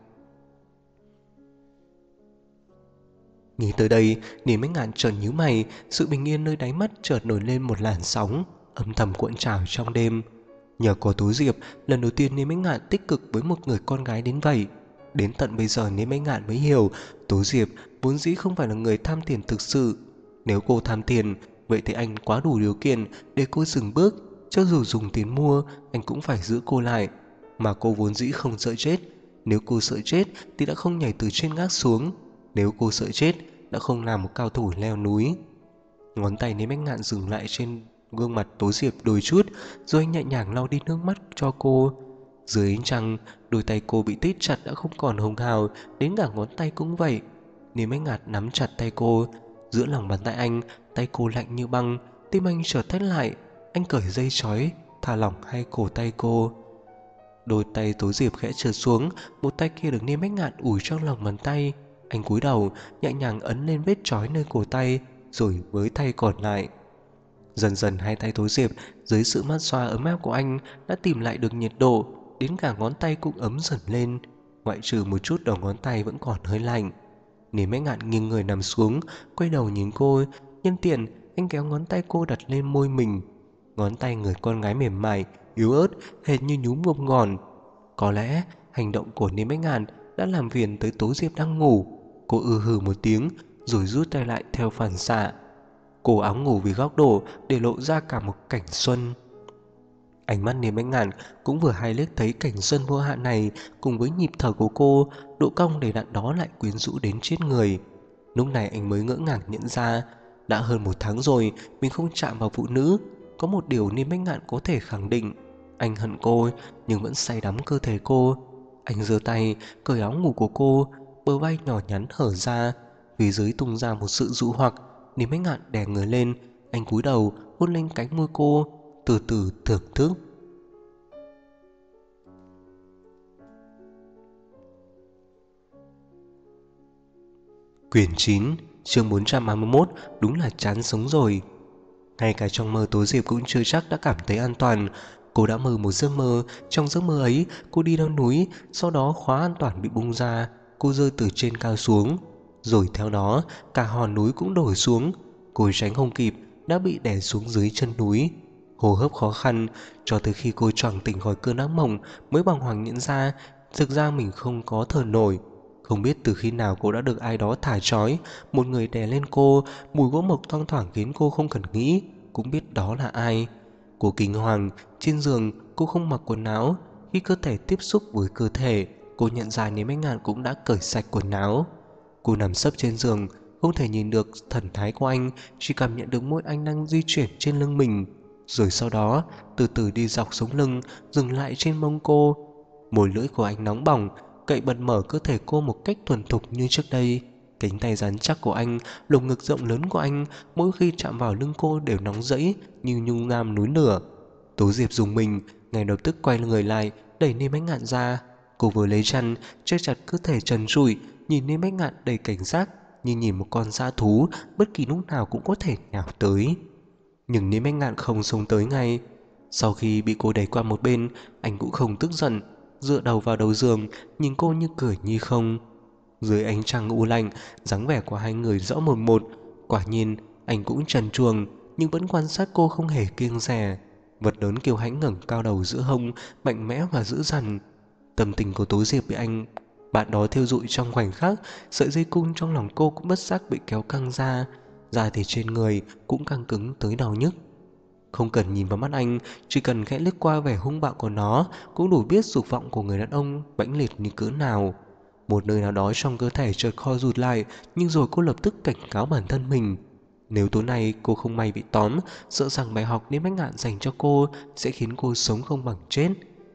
Nghĩ tới đây, Niềm Ánh Ngàn chợt nhíu mày, sự bình yên nơi đáy mắt chợt nổi lên một làn sóng, âm thầm cuộn trào trong đêm. Nhờ có Tú Diệp, lần đầu tiên Niềm Ánh Ngàn tích cực với một người con gái đến vậy. Đến tận bây giờ Niềm Ánh Ngàn mới hiểu, Tú Diệp vốn dĩ không phải là người tham tiền thực sự. Nếu cô tham tiền, vậy thì anh quá đủ điều kiện để cô dừng bước. Cho dù dùng tiền mua, anh cũng phải giữ cô lại. Mà cô vốn dĩ không sợ chết. Nếu cô sợ chết thì đã không nhảy từ trên gác xuống. Nếu cô sợ chết đã không làm một cao thủ leo núi. Ngón tay Niêm Ánh Ngạn dừng lại trên gương mặt Tố Diệp đôi chút, rồi anh nhẹ nhàng lau đi nước mắt cho cô. Dưới ánh trăng, đôi tay cô bị tít chặt đã không còn hồng hào, đến cả ngón tay cũng vậy. Niêm Bách Ngạn nắm chặt tay cô. Giữa lòng bàn tay anh, tay cô lạnh như băng. Tim anh chợt thét lại. Anh cởi dây trói, thả lỏng hai cổ tay cô. Đôi tay Tố Diệp khẽ trượt xuống, một tay kia được Niêm Bách Ngạn ủi trong lòng bàn tay. Anh cúi đầu, nhẹ nhàng ấn lên vết trói nơi cổ tay, rồi với tay còn lại. Dần dần hai tay Tố Diệp dưới sự mát xoa ấm áp của anh đã tìm lại được nhiệt độ, đến cả ngón tay cũng ấm dần lên, ngoại trừ một chút đầu ngón tay vẫn còn hơi lạnh. Niềm Bách Ngạn nghiêng người nằm xuống, quay đầu nhìn cô. Nhân tiện anh kéo ngón tay cô đặt lên môi mình. Ngón tay người con gái mềm mại, yếu ớt, hệt như nhúm bông ngòn. Có lẽ hành động của Niềm Bách Ngạn đã làm phiền tới Tố Diệp đang ngủ. Cô hừ một tiếng rồi rút tay lại theo phản xạ. Cổ áo ngủ vì góc đổ để lộ ra cả một cảnh xuân. Ánh mắt Niềm Bách Ngạn cũng vừa hay liếc thấy cảnh xuân vô hạn này, cùng với nhịp thở của cô, độ cong đầy đặn đó lại quyến rũ đến chết người. Lúc này anh mới ngỡ ngàng nhận ra, đã hơn 1 tháng rồi mình không chạm vào phụ nữ. Có một điều Niềm Bách Ngạn có thể khẳng định, anh hận cô nhưng vẫn say đắm cơ thể cô. Anh giơ tay cởi áo ngủ của cô, bờ vai nhỏ nhắn hở ra, phía dưới tung ra một sự dụ hoặc. Niềm Bách Ngạn đè người lên, anh cúi đầu hôn lên cánh môi cô, từ từ thưởng thức. Quyển 9, chương 431, đúng là chán sống rồi. Ngay cả trong mơ Tố Diệp cũng chưa chắc đã cảm thấy an toàn. Cô đã mơ một giấc mơ, trong giấc mơ ấy cô đi leo núi, sau đó khóa an toàn bị bung ra, cô rơi từ trên cao xuống. Rồi theo đó cả hòn núi cũng đổ xuống, cô tránh không kịp đã bị đè xuống dưới chân núi. Hô hấp khó khăn, cho tới khi cô choàng tỉnh khỏi cơn ác mộng mới bàng hoàng nhận ra thực ra mình không có thở nổi. Không biết từ khi nào cô đã được ai đó thả trói, một người đè lên cô, mùi gỗ mộc thoang thoảng khiến cô không cần nghĩ cũng biết đó là ai. Cô kinh hoàng, trên giường cô không mặc quần áo. Khi cơ thể tiếp xúc với cơ thể, cô nhận ra Niềm Bách Ngạn cũng đã cởi sạch quần áo. Cô nằm sấp trên giường, không thể nhìn được thần thái của anh, chỉ cảm nhận được môi anh đang di chuyển trên lưng mình, rồi sau đó từ từ đi dọc sống lưng, dừng lại trên mông cô. Môi lưỡi của anh nóng bỏng, cậy bật mở cơ thể cô một cách thuần thục như trước đây. Cánh tay rắn chắc của anh, lồng ngực rộng lớn của anh, mỗi khi chạm vào lưng cô đều nóng rẫy như nhung nham núi lửa. Tố Diệp dùng mình, ngay lập tức quay người lại, đẩy Niêm Bách Ngạn ra. Cô vừa lấy chăn che chặt cơ thể trần trụi, nhìn Niêm Bách Ngạn đầy cảnh giác, như nhìn một con dã thú bất kỳ lúc nào cũng có thể nhào tới. Nhưng Niêm Bách Ngạn không xông tới ngay. Sau khi bị cô đẩy qua một bên, anh cũng không tức giận, dựa đầu vào đầu giường, nhìn cô như cười như không. Dưới ánh trăng u lạnh, dáng vẻ của hai người rõ mồn một. Quả nhiên anh cũng trần truồng, nhưng vẫn quan sát cô không hề kiêng dè. Vật lớn kiêu hãnh ngẩng cao đầu giữa hông, mạnh mẽ và dữ dằn. Tâm tình của Tố Diệp bị anh bạn đó thiêu dụi trong khoảnh khắc. Sợi dây cung trong lòng cô cũng bất giác bị kéo căng ra, da thịt trên người cũng căng cứng tới đau nhức. Không cần nhìn vào mắt anh, chỉ cần khẽ lướt qua vẻ hung bạo của nó cũng đủ biết dục vọng của người đàn ông mãnh liệt như cỡ nào. Một nơi nào đó trong cơ thể chợt co rụt lại, nhưng rồi cô lập tức cảnh cáo bản thân mình. Nếu tối nay cô không may bị tóm, sợ rằng bài học Niêm Bách Ngạn dành cho cô sẽ khiến cô sống không bằng chết.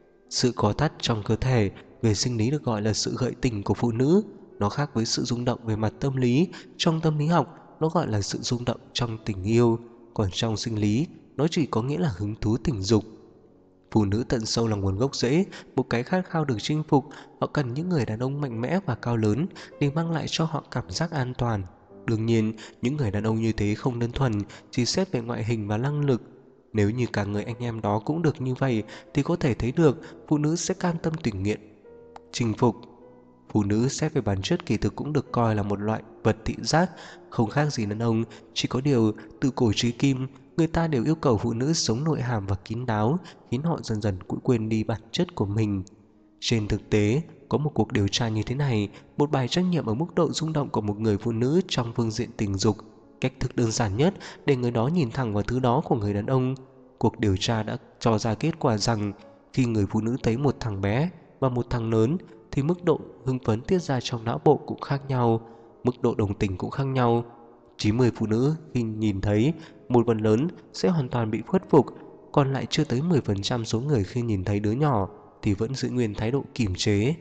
Sự có thắt trong cơ thể về sinh lý được gọi là sự gợi tình của phụ nữ. Nó khác với sự rung động về mặt tâm lý. Trong tâm lý học, nó gọi là sự rung động trong tình yêu. Còn trong sinh lý, nó chỉ có nghĩa là hứng thú tình dục. Phụ nữ tận sâu là nguồn gốc rễ, một cái khát khao được chinh phục. Họ cần những người đàn ông mạnh mẽ và cao lớn để mang lại cho họ cảm giác an toàn. Đương nhiên, những người đàn ông như thế không đơn thuần chỉ xét về ngoại hình và năng lực. Nếu như cả người anh em đó cũng được như vậy thì có thể thấy được phụ nữ sẽ cam tâm tình nguyện chinh phục. Phụ nữ xét về bản chất kỳ thực cũng được coi là một loại vật thị giác, không khác gì đàn ông. Chỉ có điều từ cổ chí kim, người ta đều yêu cầu phụ nữ sống nội hàm và kín đáo, khiến họ dần dần cũng quên đi bản chất của mình. Trên thực tế, có một cuộc điều tra như thế này, một bài trắc nghiệm ở mức độ rung động của một người phụ nữ trong phương diện tình dục. Cách thức đơn giản nhất để người đó nhìn thẳng vào thứ đó của người đàn ông. Cuộc điều tra đã cho ra kết quả rằng khi người phụ nữ thấy một thằng bé và một thằng lớn thì mức độ hưng phấn tiết ra trong não bộ cũng khác nhau, mức độ đồng tình cũng khác nhau. 90 phụ nữ khi nhìn thấy một vật lớn sẽ hoàn toàn bị khuất phục, còn lại chưa tới 10% số người khi nhìn thấy đứa nhỏ thì vẫn giữ nguyên thái độ kiềm chế.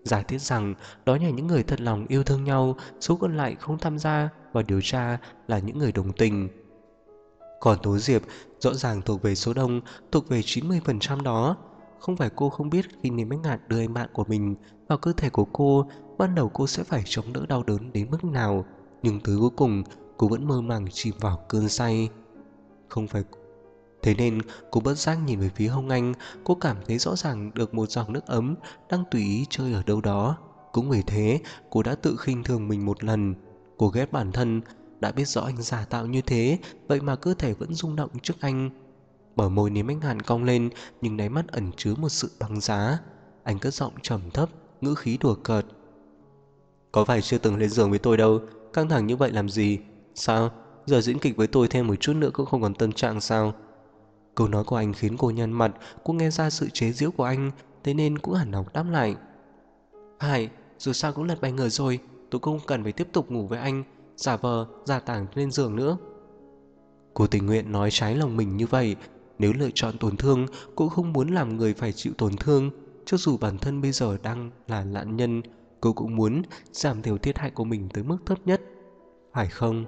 Giả thiết rằng đó là những người thật lòng yêu thương nhau, số còn lại không tham gia vào điều tra là những người đồng tình. Còn Tố Diệp rõ ràng thuộc về số đông, thuộc về 90% đó. Không phải cô không biết khi Niềm Bách Ngạn đưa anh bạn của mình vào cơ thể của cô, ban đầu cô sẽ phải chống đỡ đau đớn đến mức nào, nhưng tới cuối cùng cô vẫn mơ màng chìm vào cơn say. Không phải Thế nên cô bất giác nhìn về phía Hồng Anh. Cô cảm thấy rõ ràng được một dòng nước ấm đang tùy ý chơi ở đâu đó. Cũng vì thế cô đã tự khinh thường mình một lần. Cô ghét bản thân, đã biết rõ anh giả tạo như thế, vậy mà cơ thể vẫn rung động trước anh. Bờ môi Niềm Bách Ngạn cong lên, nhưng đáy mắt ẩn chứa một sự băng giá. Anh cất giọng trầm thấp, ngữ khí đùa cợt. Có phải chưa từng lên giường với tôi đâu, căng thẳng như vậy làm gì? Sao? Giờ diễn kịch với tôi thêm một chút nữa cũng không còn tâm trạng sao? Câu nói của anh khiến cô nhăn mặt. Cô nghe ra sự chế giễu của anh, thế nên cũng hẳn học đáp lại. Phải, dù sao cũng lật bài ngửa rồi, tôi không cần phải tiếp tục ngủ với anh, giả vờ, giả tảng lên giường nữa. Cô tình nguyện nói trái lòng mình như vậy. Nếu lựa chọn tổn thương, cô không muốn làm người phải chịu tổn thương. Cho dù bản thân bây giờ đang là nạn nhân, cô cũng muốn giảm thiểu thiệt hại của mình tới mức thấp nhất. Phải không?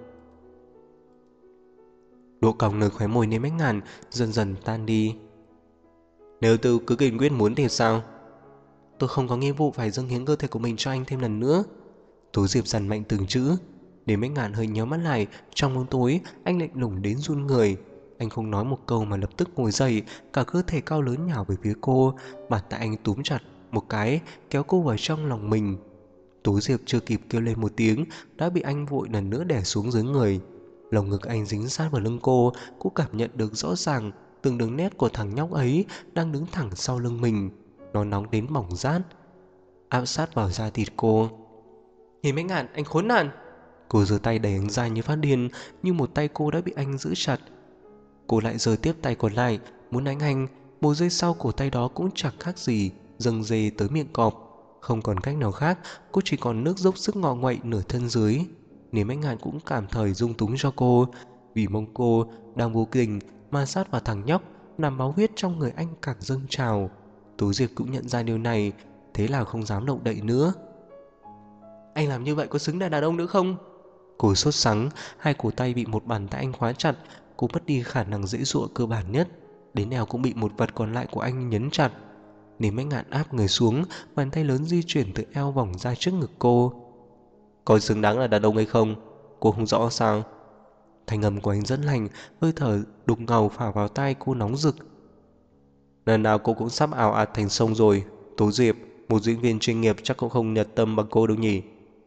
Độ cong nơi khóe môi Niềm Bách Ngạn dần dần tan đi. Nếu tôi cứ kiên quyết muốn thì sao? Tôi không có nghĩa vụ phải dâng hiến cơ thể của mình cho anh thêm lần nữa. Tố Diệp dằn mạnh từng chữ. Niềm Bách Ngạn hơi nhíu mắt lại. Trong bóng tối anh lạnh lùng đến run người. Anh không nói một câu mà lập tức ngồi dậy, cả cơ thể cao lớn nhào về phía cô. Bàn tay anh túm chặt một cái, kéo cô vào trong lòng mình. Tố Diệp chưa kịp kêu lên một tiếng đã bị anh vội lần nữa đè xuống dưới người. Lồng ngực anh dính sát vào lưng cô cảm nhận được rõ ràng từng đường nét của thằng nhóc ấy đang đứng thẳng sau lưng mình. Nó nóng đến bỏng rát, áp sát vào da thịt cô. Niềm Bách Ngạn, anh khốn nạn! Cô giơ tay đẩy anh ra như phát điên, nhưng một tay cô đã bị anh giữ chặt. Cô lại giơ tiếp tay còn lại, muốn đánh anh. Một giây sau cổ tay đó cũng chẳng khác gì dâng dê tới miệng cọp. Không còn cách nào khác, cô chỉ còn nước dốc sức ngọ nguậy nửa thân dưới. Niềm Bách Ngạn cũng cảm thời dung túng cho cô, vì mong cô đang vô tình ma sát vào thằng nhóc, làm máu huyết trong người anh càng dâng trào. Tố Diệp cũng nhận ra điều này, thế là không dám động đậy nữa. Anh làm như vậy có xứng là đàn ông nữa không? Cô sốt sắng, hai cổ tay bị một bàn tay anh khóa chặt. Cô mất đi khả năng dễ dụa cơ bản nhất, đến eo cũng bị một vật còn lại của anh nhấn chặt. Niềm Bách Ngạn áp người xuống, bàn tay lớn di chuyển từ eo vòng ra trước ngực cô. Có xứng đáng là đàn ông hay không? Cô không rõ sao? Thanh âm của anh rất lành, hơi thở đục ngầu phả vào tai cô nóng rực. Lần nào cô cũng sắp ào ạt thành sông rồi. Tố Diệp, một diễn viên chuyên nghiệp chắc cũng không nhiệt tâm bằng cô đâu nhỉ?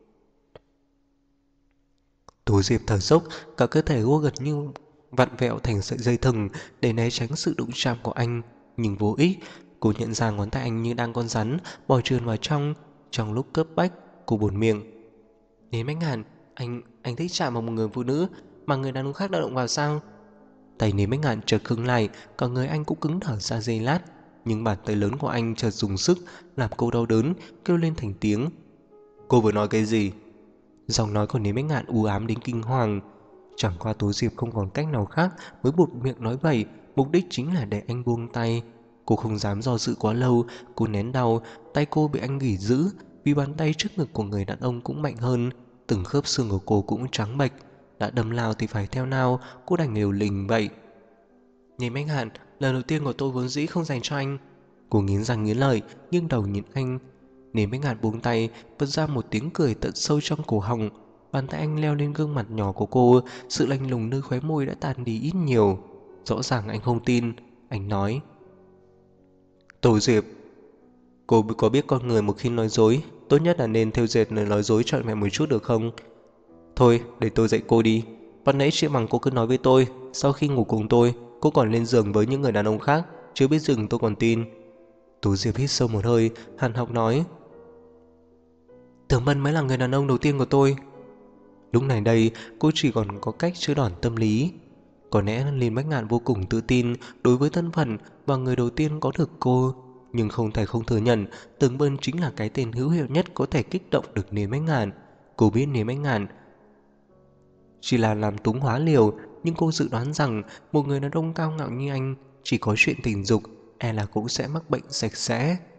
Tố Diệp thở dốc, cả cơ thể cô gần như vặn vẹo thành sợi dây thừng để né tránh sự đụng chạm của anh, nhưng vô ích. Cô nhận ra ngón tay anh như đang con rắn bò trườn vào trong lúc cấp bách. Cô buồn miệng. Nếu Bách Ngạn, anh thích chạm vào một người phụ nữ mà người đàn ông khác đã động vào sao? Tay Nếu Bách Ngạn chợt cứng lại, cả người anh cũng cứng thở ra giây lát, nhưng bàn tay lớn của anh chợt dùng sức làm cô đau đớn, kêu lên thành tiếng. Cô vừa nói cái gì? Giọng nói của Nếu Bách Ngạn u ám đến kinh hoàng. Chẳng qua Tố Diệp không còn cách nào khác mới buột miệng nói vậy, mục đích chính là để anh buông tay. Cô không dám do dự quá lâu, cô nén đau, tay cô bị anh ghì giữ, vì bàn tay trước ngực của người đàn ông cũng mạnh hơn, từng khớp xương của cô cũng trắng bệch. Đã đâm lao thì phải theo nào, cô đành liều lình vậy. Nhìn Bách Hạn, lần đầu tiên của tôi vốn dĩ không dành cho anh. Cô nghiến răng nghiến lợi, nghiêng đầu nhìn anh. Nếu Bách Hạn buông tay, bật ra một tiếng cười tận sâu trong cổ họng. Bàn tay anh leo lên gương mặt nhỏ của cô, sự lạnh lùng nơi khóe môi đã tàn đi ít nhiều. Rõ ràng anh không tin. Anh nói: Tô Diệp, cô có biết con người một khi nói dối, tốt nhất là nên thêu dệt lời nói dối trọn vẹn một chút được không? Thôi, để tôi dạy cô đi. Ban nãy chị bằng cô cứ nói với tôi, sau khi ngủ cùng tôi, cô còn lên giường với những người đàn ông khác, chưa biết dừng tôi còn tin. Tú Diệp hít sâu một hơi, hàn học nói: Tưởng Mân mới là người đàn ông đầu tiên của tôi. Lúc này đây, cô chỉ còn có cách chữa đòn tâm lý. Có lẽ Liên Bách Ngạn vô cùng tự tin đối với thân phận và người đầu tiên có được cô, nhưng không thể không thừa nhận Tường Bân chính là cái tên hữu hiệu nhất có thể kích động được Liên Bách Ngạn. Cô biết Liên Bách Ngạn chỉ là làm túng hóa liều, nhưng cô dự đoán rằng một người đàn ông cao ngạo như anh chỉ có chuyện tình dục e là cũng sẽ mắc bệnh sạch sẽ.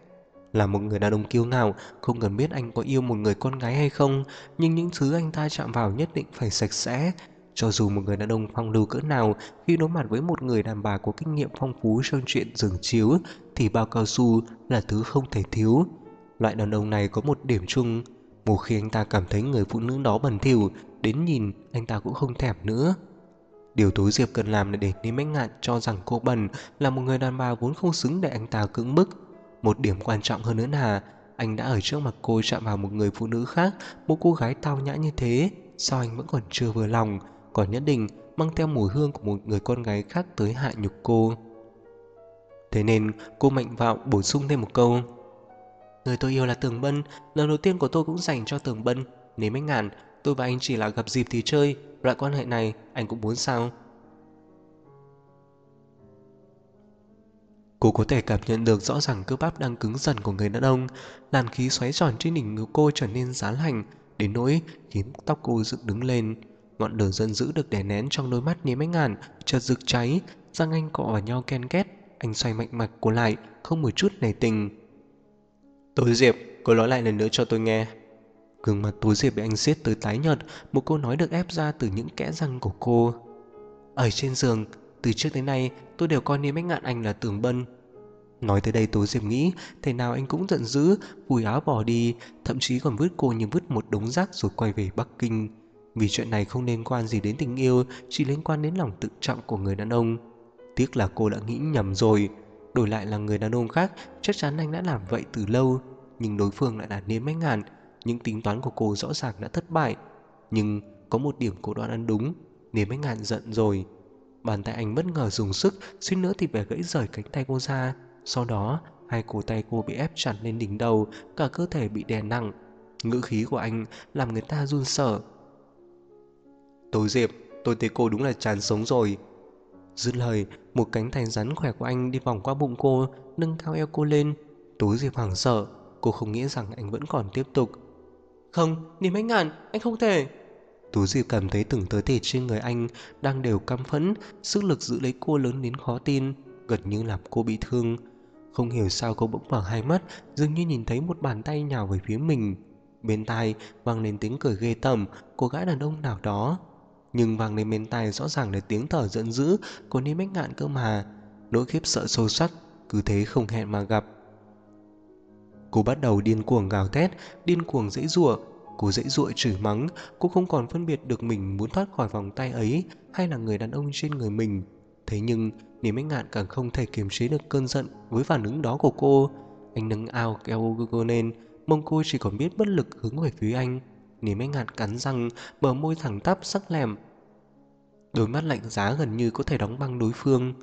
Là một người đàn ông kiêu ngạo, không cần biết anh có yêu một người con gái hay không, nhưng những thứ anh ta chạm vào nhất định phải sạch sẽ. Cho dù một người đàn ông phong lưu cỡ nào, khi đối mặt với một người đàn bà có kinh nghiệm phong phú trong chuyện giường chiếu, thì bao cao su là thứ không thể thiếu. Loại đàn ông này có một điểm chung, một khi anh ta cảm thấy người phụ nữ đó bẩn thỉu, đến nhìn anh ta cũng không thèm nữa. Điều Tố Diệp cần làm là để Lý Mách Ngạn cho rằng cô bẩn, là một người đàn bà vốn không xứng để anh ta cưỡng bức. Một điểm quan trọng hơn nữa là anh đã ở trước mặt cô chạm vào một người phụ nữ khác, một cô gái tao nhã như thế, sao anh vẫn còn chưa vừa lòng, còn nhất định mang theo mùi hương của một người con gái khác tới hạ nhục cô. Thế nên cô mạnh bạo bổ sung thêm một câu: người tôi yêu là Tường Bân, lần đầu tiên của tôi cũng dành cho Tường Bân. Nếu Mách Ngạn, tôi và anh chỉ là gặp dịp thì chơi, loại quan hệ này anh cũng muốn sao? Cô có thể cảm nhận được rõ ràng cơ bắp đang cứng dần của người đàn ông, làn khí xoáy tròn trên đỉnh ngực cô trở nên rán lạnh, đến nỗi khiến tóc cô dựng đứng lên. Ngọn lửa giận dữ được đè nén trong đôi mắt Niêm Mách Ngạn chợt rực cháy, răng anh cọ vào nhau ken két. Anh xoay mạnh mạch cô lại, không một chút nể tình. Tố Diệp, cô nói lại lần nữa cho tôi nghe. Gương mặt Tố Diệp bị anh siết tới tái nhợt, một câu nói được ép ra từ những kẽ răng của cô. Ở trên giường, từ trước đến nay tôi đều coi Niêm Mách Ngạn anh là Tường Bân. Nói tới đây Tố Diệp nghĩ thế nào anh cũng giận dữ, vùi áo bỏ đi, thậm chí còn vứt cô như vứt một đống rác rồi quay về Bắc Kinh. Vì chuyện này không liên quan gì đến tình yêu, chỉ liên quan đến lòng tự trọng của người đàn ông. Tiếc là cô đã nghĩ nhầm rồi. Đổi lại là người đàn ông khác, chắc chắn anh đã làm vậy từ lâu. Nhưng đối phương lại là Niêm Mách Ngạn. Những tính toán của cô rõ ràng đã thất bại. Nhưng có một điểm cô đoán ăn đúng, Niêm Mách Ngạn giận rồi. Bàn tay anh bất ngờ dùng sức, suýt nữa thì bẻ gãy rời cánh tay cô ra. Sau đó, hai cổ tay cô bị ép chặt lên đỉnh đầu, cả cơ thể bị đè nặng. Ngữ khí của anh làm người ta run sợ. Tố Diệp, tôi thấy cô đúng là chán sống rồi. Dứt lời, một cánh tay rắn khỏe của anh đi vòng qua bụng cô, nâng cao eo cô lên. Tố Diệp hoảng sợ, cô không nghĩ rằng anh vẫn còn tiếp tục. Không, Niêm Mách Ngạn, anh không thể. Tú Diệp cảm thấy từng tớ thể trên người anh đang đều căm phẫn, sức lực giữ lấy cô lớn đến khó tin, gần như làm cô bị thương. Không hiểu sao cô bỗng mở hai mắt, dường như nhìn thấy một bàn tay nhào về phía mình. Bên tai vang lên tiếng cười ghê tởm của gã đàn ông nào đó, nhưng vang lên bên tai rõ ràng là tiếng thở giận dữ của Niêm Mách Ngạn cơ mà. Nỗi khiếp sợ sâu sắc cứ thế không hẹn mà gặp. Cô bắt đầu điên cuồng gào thét, điên cuồng giãy giụa. Cô giãy giụa chửi mắng, cô không còn phân biệt được mình muốn thoát khỏi vòng tay ấy hay là người đàn ông trên người mình. Thế nhưng Niềm Mách Ngạn càng không thể kiềm chế được cơn giận với phản ứng đó của cô. Anh nâng ao kéo cô lên, mông cô chỉ còn biết bất lực hướng về phía anh. Niềm Mách Ngạn cắn răng, bờ môi thẳng tắp sắc lẹm, đôi mắt lạnh giá gần như có thể đóng băng đối phương.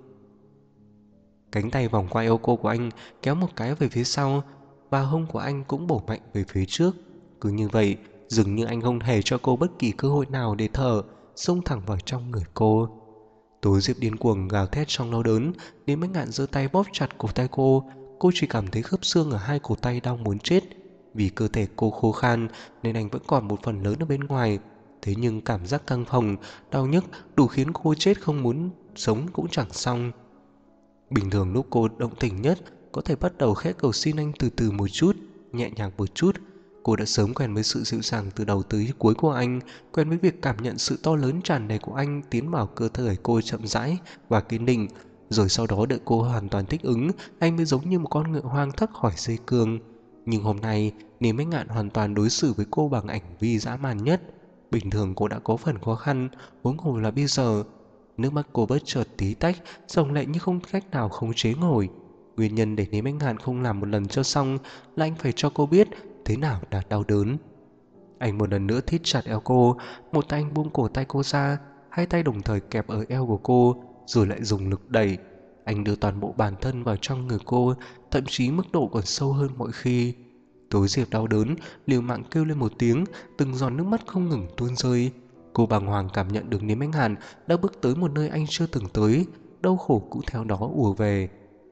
Cánh tay vòng qua eo cô của anh, kéo một cái về phía sau, và hông của anh cũng bổ mạnh về phía trước. Cứ như vậy, dường như anh không hề cho cô bất kỳ cơ hội nào để thở, xông thẳng vào trong người cô. Tố Diệp điên cuồng gào thét trong đau đớn, đến Mách Ngạn giơ tay bóp chặt cổ tay cô. Cô chỉ cảm thấy khớp xương ở hai cổ tay đau muốn chết. Vì cơ thể cô khô khan nên anh vẫn còn một phần lớn ở bên ngoài. Thế nhưng cảm giác căng phồng, đau nhức đủ khiến cô chết không muốn sống cũng chẳng xong. Bình thường lúc cô động tình nhất, có thể bắt đầu khẽ cầu xin anh từ từ một chút, nhẹ nhàng một chút. Cô đã sớm quen với sự dịu dàng từ đầu tới cuối của anh, quen với việc cảm nhận sự to lớn tràn đầy của anh tiến vào cơ thể cô chậm rãi và kiên định. Rồi sau đó đợi cô hoàn toàn thích ứng, anh mới giống như một con ngựa hoang thoát khỏi dây cương. Nhưng hôm nay, Niềm Mách Ngạn hoàn toàn đối xử với cô bằng hành vi dã man nhất. Bình thường cô đã có phần khó khăn, huống hồ là bây giờ. Nước mắt cô bất chợt tí tách, dòng lệ như không cách nào khống chế nổi. Nguyên nhân để Niêm Mách Ngạn không làm một lần cho xong là anh phải cho cô biết thế nào là đau đớn. Anh một lần nữa thít chặt eo cô, một tay anh buông cổ tay cô ra, hai tay đồng thời kẹp ở eo của cô, rồi lại dùng lực đẩy. Anh đưa toàn bộ bản thân vào trong người cô, thậm chí mức độ còn sâu hơn mọi khi. Tố Diệp đau đớn, liều mạng kêu lên một tiếng, từng giọt nước mắt không ngừng tuôn rơi. Cô bàng hoàng cảm nhận được Niêm Mách Ngạn đã bước tới một nơi anh chưa từng tới, đau khổ cũng theo đó ùa về.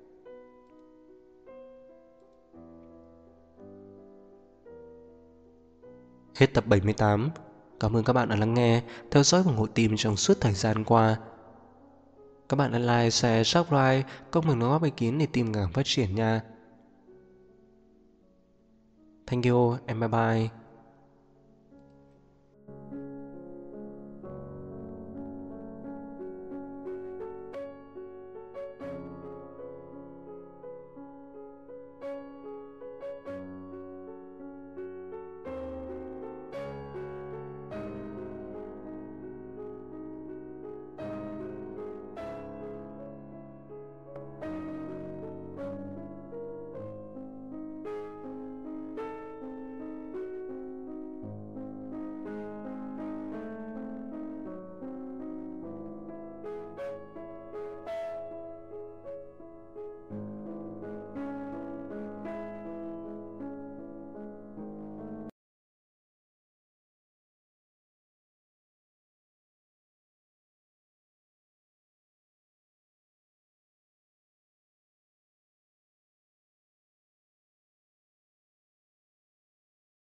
Hết tập 78. Cảm ơn các bạn đã lắng nghe, theo dõi và ủng hộ team trong suốt thời gian qua. Các bạn hãy like, share, subscribe, comment đóng góp ý kiến để team càng phát triển nha. Thank you and bye bye.